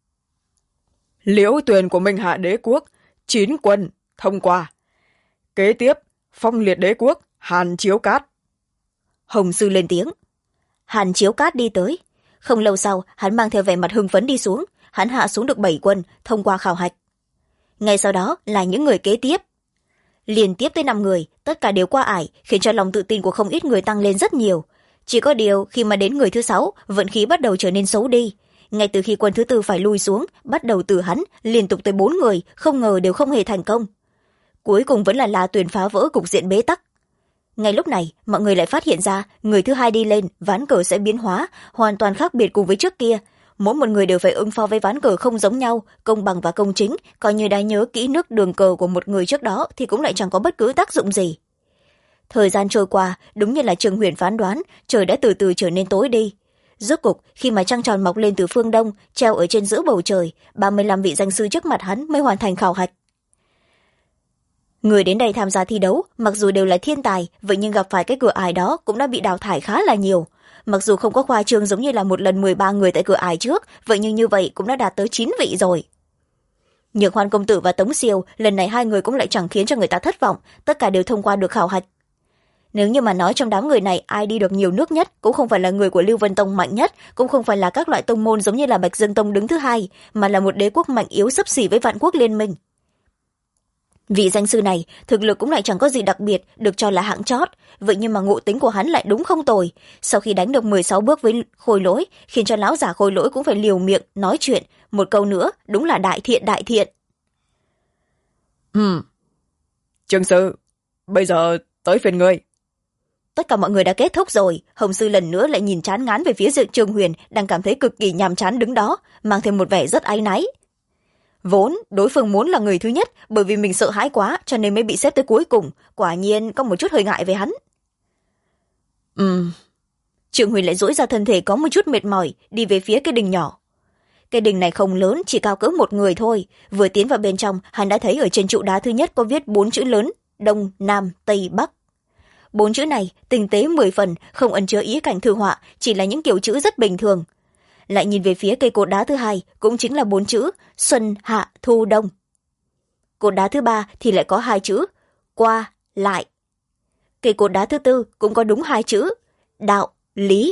Liễu Tuyền của Minh Hạ Đế quốc, 9 quân, thông qua. Kế tiếp, Phong Liệt Đế quốc, Hàn Chiếu Cát. Hồng Sư lên tiếng. Hàn Chiếu Cát đi tới. Không lâu sau, hắn mang theo vẻ mặt hưng phấn đi xuống. Hắn hạ xuống được 7 quân, thông qua khảo hạch. Ngay sau đó là những người kế tiếp. Liên tiếp tới 5 người, tất cả đều qua ải, khiến cho lòng tự tin của không ít người tăng lên rất nhiều. Chỉ có điều, khi mà đến người thứ 6, vận khí bắt đầu trở nên xấu đi. Ngay từ khi quân thứ 4 phải lui xuống, bắt đầu từ hắn, liên tục tới 4 người, không ngờ đều không hề thành công. Cuối cùng vẫn là La Tuyền phá vỡ cục diện bế tắc. Ngay lúc này mọi người lại phát hiện ra người thứ hai đi lên ván cờ sẽ biến hóa hoàn toàn khác biệt cùng với trước kia. Mỗi một người đều phải ứng phó với ván cờ không giống nhau, công bằng và công chính. Coi như đã nhớ kỹ nước đường cờ của một người trước đó thì cũng lại chẳng có bất cứ tác dụng gì. Thời gian trôi qua, đúng như là Trương Huyền phán đoán, trời đã từ từ trở nên tối đi. Rốt cục, khi mà trăng tròn mọc lên từ phương đông, treo ở trên giữa bầu trời, 35 vị danh sư trước mặt hắn mới hoàn thành khảo hạch. Người đến đây tham gia thi đấu, mặc dù đều là thiên tài, vậy nhưng gặp phải cái cửa ải đó cũng đã bị đào thải khá là nhiều. Mặc dù không có khoa trương giống như là một lần 13 người tại cửa ải trước, vậy nhưng như vậy cũng đã đạt tới 9 vị rồi. Nhược Hoan công tử và Tống Siêu, lần này hai người cũng lại chẳng khiến cho người ta thất vọng, tất cả đều thông qua được khảo hạch. Nếu như mà nói trong đám người này ai đi được nhiều nước nhất, cũng không phải là người của Lưu Vân Tông mạnh nhất, cũng không phải là các loại tông môn giống như là Bạch Dương Tông đứng thứ hai, mà là một đế quốc mạnh yếu xấp xỉ với Vạn Quốc Liên Minh. Vị danh sư này thực lực cũng lại chẳng có gì đặc biệt, được cho là hạng chót, vậy nhưng mà ngộ tính của hắn lại đúng không tồi. Sau khi đánh được 16 bước với Khôi Lỗi, khiến cho lão giả Khôi Lỗi cũng phải liều miệng nói chuyện, một câu nữa đúng là đại thiện đại thiện. Trương sư, bây giờ tới phiên ngươi. Tất cả mọi người đã kết thúc rồi, Hồng sư lần nữa lại nhìn chán ngán về phía Trương Huyền đang cảm thấy cực kỳ nhàm chán đứng đó, mang thêm một vẻ rất áy náy. Vốn đối phương muốn là người thứ nhất, bởi vì mình sợ hãi quá cho nên mới bị xếp tới cuối cùng, quả nhiên có một chút hơi ngại về hắn. Trương Huyền lại duỗi ra thân thể có một chút mệt mỏi, đi về phía cái đình nhỏ. Cái đình này không lớn, chỉ cao cỡ một người thôi. Vừa tiến vào bên trong, hắn đã thấy ở trên trụ đá thứ nhất có viết 4 chữ lớn: Đông, Nam, Tây, Bắc. 4 chữ này tinh tế 10 phần, không ẩn chứa ý cảnh thư họa, chỉ là những kiểu chữ rất bình thường. Lại nhìn về phía cây cột đá thứ hai, cũng chính là 4 chữ: Xuân, Hạ, Thu, Đông. Cột đá thứ ba thì lại có 2 chữ: Qua, Lại. Cây cột đá thứ tư cũng có đúng 2 chữ: Đạo, Lý.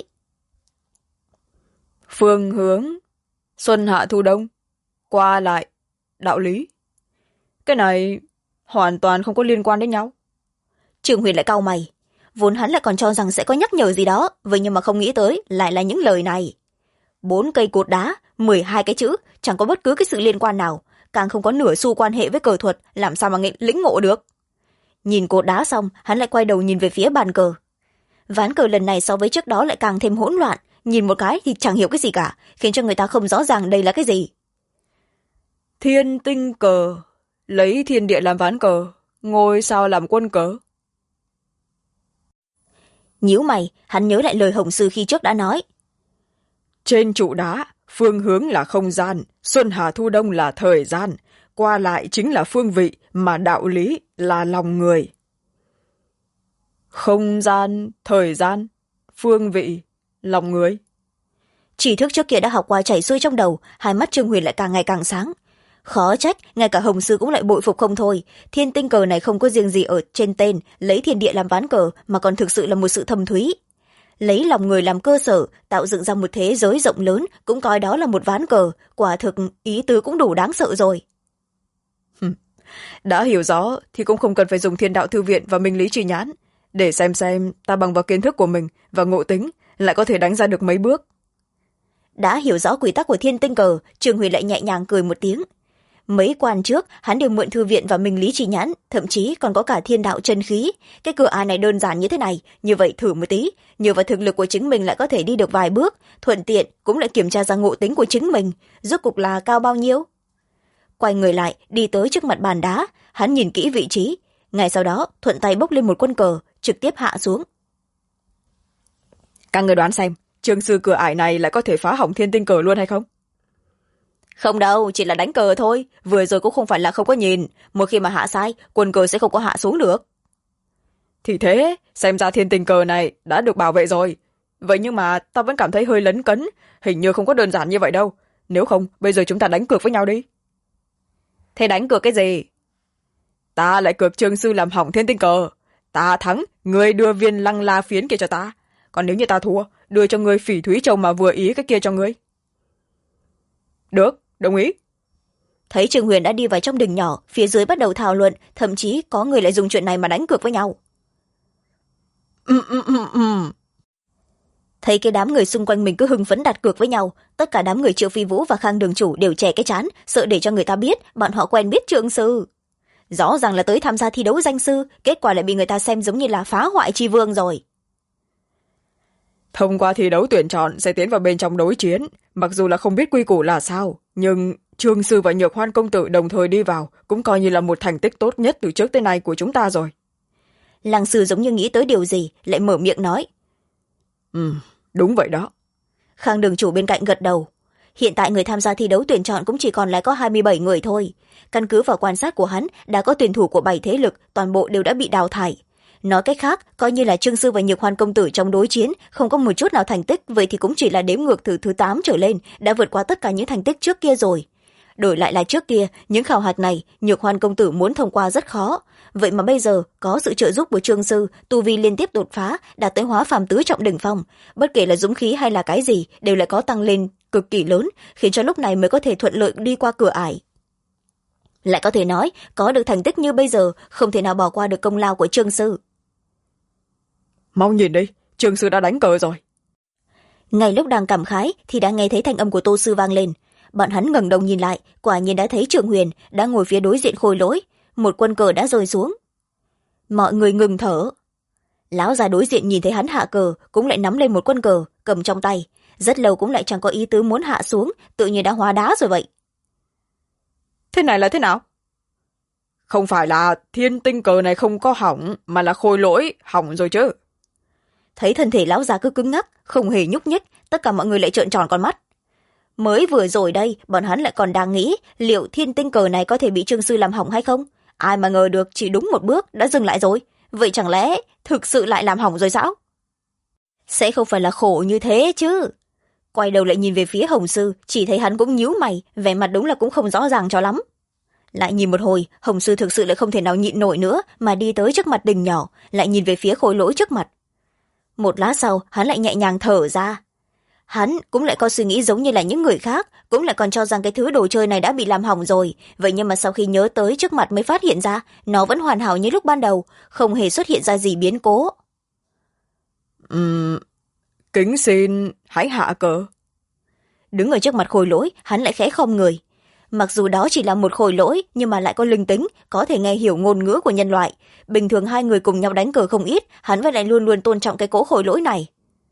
Phương hướng, Xuân Hạ Thu Đông, qua lại, đạo lý. Cái này hoàn toàn không có liên quan đến nhau. Trương Huyền lại cau mày. Vốn hắn lại còn cho rằng sẽ có nhắc nhở gì đó, vậy nhưng mà không nghĩ tới lại là những lời này. 4 cây cột đá, 12 cái chữ, chẳng có bất cứ cái sự liên quan nào, càng không có nửa xu quan hệ với cờ thuật, làm sao mà lĩnh ngộ được. Nhìn cột đá xong, hắn lại quay đầu nhìn về phía bàn cờ. Ván cờ lần này so với trước đó lại càng thêm hỗn loạn, nhìn một cái thì chẳng hiểu cái gì cả, khiến cho người ta không rõ ràng đây là cái gì. Thiên tinh cờ, lấy thiên địa làm ván cờ, ngôi sao làm quân cờ. Nhíu mày, hắn nhớ lại lời Hồng sư khi trước đã nói. Trên trụ đá, phương hướng là không gian, Xuân Hà Thu Đông là thời gian, qua lại chính là phương vị, mà đạo lý là lòng người. Không gian, thời gian, phương vị, lòng người. Tri thức trước kia đã học qua chảy xuôi trong đầu, hai mắt Trương Huyền lại càng ngày càng sáng. Khó trách, ngay cả Hồng sư cũng lại bội phục không thôi. Thiên tinh cờ này không có riêng gì ở trên tên, lấy thiên địa làm ván cờ, mà còn thực sự là một sự thâm thúy. Lấy lòng người làm cơ sở, tạo dựng ra một thế giới rộng lớn, cũng coi đó là một ván cờ, quả thực ý tứ cũng đủ đáng sợ rồi. Đã hiểu rõ thì cũng không cần phải dùng Thiên Đạo Thư Viện và Minh Lý Chi Nhãn, để xem ta bằng vào kiến thức của mình và ngộ tính lại có thể đánh ra được mấy bước. Đã hiểu rõ quy tắc của thiên tinh cờ, Trương Huyền lại nhẹ nhàng cười một tiếng. Mấy quan trước, hắn đều mượn thư viện và Minh Lý Chi Nhãn, thậm chí còn có cả thiên đạo chân khí. Cái cửa ải này đơn giản như thế này, như vậy thử một tí, nhờ vào thực lực của chính mình lại có thể đi được vài bước, thuận tiện cũng lại kiểm tra ra ngộ tính của chính mình, rốt cục là cao bao nhiêu. Quay người lại, đi tới trước mặt bàn đá, hắn nhìn kỹ vị trí, ngay sau đó thuận tay bốc lên một quân cờ, trực tiếp hạ xuống. Các người đoán xem, Trương sư cửa ải này lại có thể phá hỏng thiên tinh cờ luôn hay không? Không đâu, chỉ là đánh cờ thôi, vừa rồi cũng không phải là không có nhìn, một khi mà hạ sai, quân cờ sẽ không có hạ xuống được. Thì thế, xem ra thiên tinh cờ này đã được bảo vệ rồi. Vậy nhưng mà ta vẫn cảm thấy hơi lấn cấn, hình như không có đơn giản như vậy đâu. Nếu không, bây giờ chúng ta đánh cược với nhau đi. Thế đánh cược cái gì? Ta lại cược Trương sư làm hỏng thiên tinh cờ. Ta thắng, ngươi đưa viên lăng la phiến kia cho ta. Còn nếu như ta thua, đưa cho ngươi phỉ thúy châu mà vừa ý cái kia cho ngươi. Được, đồng ý. Thấy Trương Huyền đã đi vào trong đình nhỏ, phía dưới bắt đầu thảo luận, thậm chí có người lại dùng chuyện này mà đánh cược với nhau. Thấy cái đám người xung quanh mình cứ hưng phấn đặt cược với nhau, tất cả đám người Triệu Phi Vũ và Khang Đường Chủ đều chè cái chán, sợ để cho người ta biết bọn họ quen biết Trương sư. rõ ràng là tới tham gia thi đấu danh sư, kết quả lại bị người ta xem giống như là phá hoại tri vương rồi. Thông qua thi đấu tuyển chọn sẽ tiến vào bên trong đối chiến, mặc dù là không biết quy củ là sao, nhưng Trương sư và Nhược Hoan công tử đồng thời đi vào cũng coi như là một thành tích tốt nhất từ trước tới nay của chúng ta rồi. Lăng sư giống như nghĩ tới điều gì, lại mở miệng nói. Đúng vậy đó. Khang đường chủ bên cạnh gật đầu. Hiện tại người tham gia thi đấu tuyển chọn cũng chỉ còn lại có 27 người thôi. Căn cứ vào quan sát của hắn, đã có tuyển thủ của 7 thế lực, toàn bộ đều đã bị đào thải. Nói cách khác, coi như là Trương sư và Nhược Hoan công tử trong đối chiến không có một chút nào thành tích, vậy thì cũng chỉ là đếm ngược từ thứ 8 trở lên, đã vượt qua tất cả những thành tích trước kia rồi. Đổi lại là trước kia, những khảo hạch này Nhược Hoan công tử muốn thông qua rất khó, vậy mà bây giờ có sự trợ giúp của Trương sư, tu vi liên tiếp đột phá, đạt tới hóa phàm tứ trọng đỉnh phong, bất kể là dũng khí hay là cái gì đều lại có tăng lên cực kỳ lớn, khiến cho lúc này mới có thể thuận lợi đi qua cửa ải. Lại có thể nói, có được thành tích như bây giờ không thể nào bỏ qua được công lao của Trương sư. Mau nhìn đi, Trương sư đã đánh cờ rồi. Ngay lúc đang cảm khái thì đã nghe thấy thanh âm của Tô sư vang lên. Bọn hắn ngẩng đầu nhìn lại, quả nhiên đã thấy Trường Huyền đã ngồi phía đối diện Khôi Lỗi, một quân cờ đã rơi xuống. Mọi người ngừng thở. Lão già đối diện nhìn thấy hắn hạ cờ, cũng lại nắm lên một quân cờ cầm trong tay, rất lâu cũng lại chẳng có ý tứ muốn hạ xuống, tự nhiên đã hóa đá rồi vậy. Thế này là thế nào? Không phải là thiên tinh cờ này không có hỏng, mà là Khôi Lỗi hỏng rồi chứ. Thấy thân thể lão già cứ cứng ngắc, không hề nhúc nhích, tất cả mọi người lại trợn tròn con mắt. Mới vừa rồi đây, bọn hắn lại còn đang nghĩ liệu thiên tinh cờ này có thể bị Trương sư làm hỏng hay không. Ai mà ngờ được chỉ đúng một bước đã dừng lại rồi. Vậy chẳng lẽ thực sự lại làm hỏng rồi sao? Sẽ không phải là khổ như thế chứ. Quay đầu lại nhìn về phía Hồng sư, chỉ thấy hắn cũng nhíu mày, vẻ mặt đúng là cũng không rõ ràng cho lắm. Lại nhìn một hồi, Hồng sư thực sự lại không thể nào nhịn nổi nữa, mà đi tới trước mặt Đình nhỏ, lại nhìn về phía Khôi Lỗi trước mặt. Một lát sau, hắn lại nhẹ nhàng thở ra. Hắn cũng lại có suy nghĩ giống như là những người khác, cũng lại còn cho rằng cái thứ đồ chơi này đã bị làm hỏng rồi. Vậy nhưng mà sau khi nhớ tới trước mặt mới phát hiện ra, nó vẫn hoàn hảo như lúc ban đầu, không hề xuất hiện ra gì biến cố. Kính xin hãy hạ cờ. Đứng ở trước mặt Khôi Lỗi, hắn lại khẽ khom người. Mặc dù đó chỉ là một khôi lỗi, nhưng mà lại có linh tính, có thể nghe hiểu ngôn ngữ của nhân loại. Bình thường hai người cùng nhau đánh cờ không ít, hắn vẫn lại luôn luôn tôn trọng cái cỗ khôi lỗi này.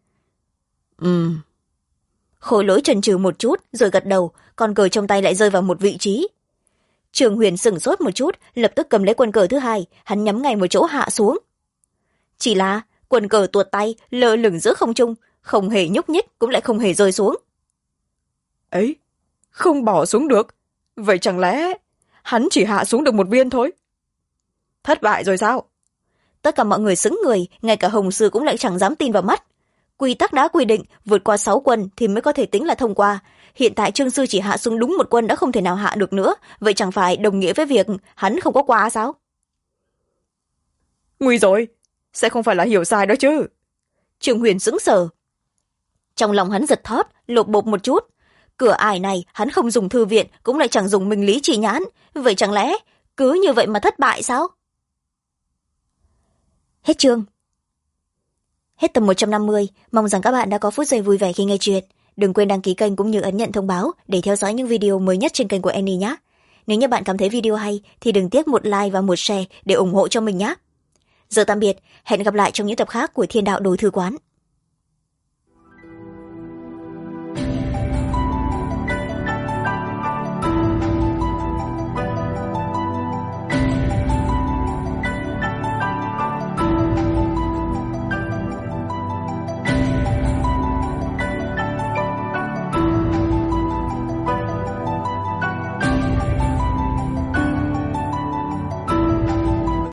Khôi Lỗi chần chừ một chút rồi gật đầu, con cờ trong tay lại rơi vào một vị trí. Trường Huyền sửng sốt một chút, lập tức cầm lấy quân cờ thứ hai, hắn nhắm ngay một chỗ hạ xuống. Chỉ là quân cờ tuột tay lơ lửng giữa không trung, không hề nhúc nhích, cũng lại không hề rơi xuống. Ấy, không bỏ xuống được, vậy chẳng lẽ hắn chỉ hạ xuống được một viên thôi? Thất bại rồi sao? Tất cả mọi người sững người, ngay cả Hồng sư cũng lại chẳng dám tin vào mắt. Quy tắc đã quy định vượt qua 6 quân thì mới có thể tính là thông qua. Hiện tại Trương sư chỉ hạ xuống đúng một quân đã không thể nào hạ được nữa, vậy chẳng phải đồng nghĩa với việc hắn không có qua sao? Nguy rồi, sẽ không phải là hiểu sai đó chứ? Trường Huyền sững sờ. Trong lòng hắn giật thót, lột bột một chút. Cửa ải này hắn không dùng thư viện, cũng lại chẳng dùng minh lý chỉ nhãn, vậy chẳng lẽ cứ như vậy mà thất bại sao? Hết chương. Hết tập 150, mong rằng các bạn đã có phút giây vui vẻ khi nghe chuyện. Đừng quên đăng ký kênh cũng như ấn nhận thông báo để theo dõi những video mới nhất trên kênh của Annie nhé. Nếu như bạn cảm thấy video hay thì đừng tiếc một like và một share để ủng hộ cho mình nhé. Giờ tạm biệt, hẹn gặp lại trong những tập khác của Thiên Đạo Đồ Thư Quán.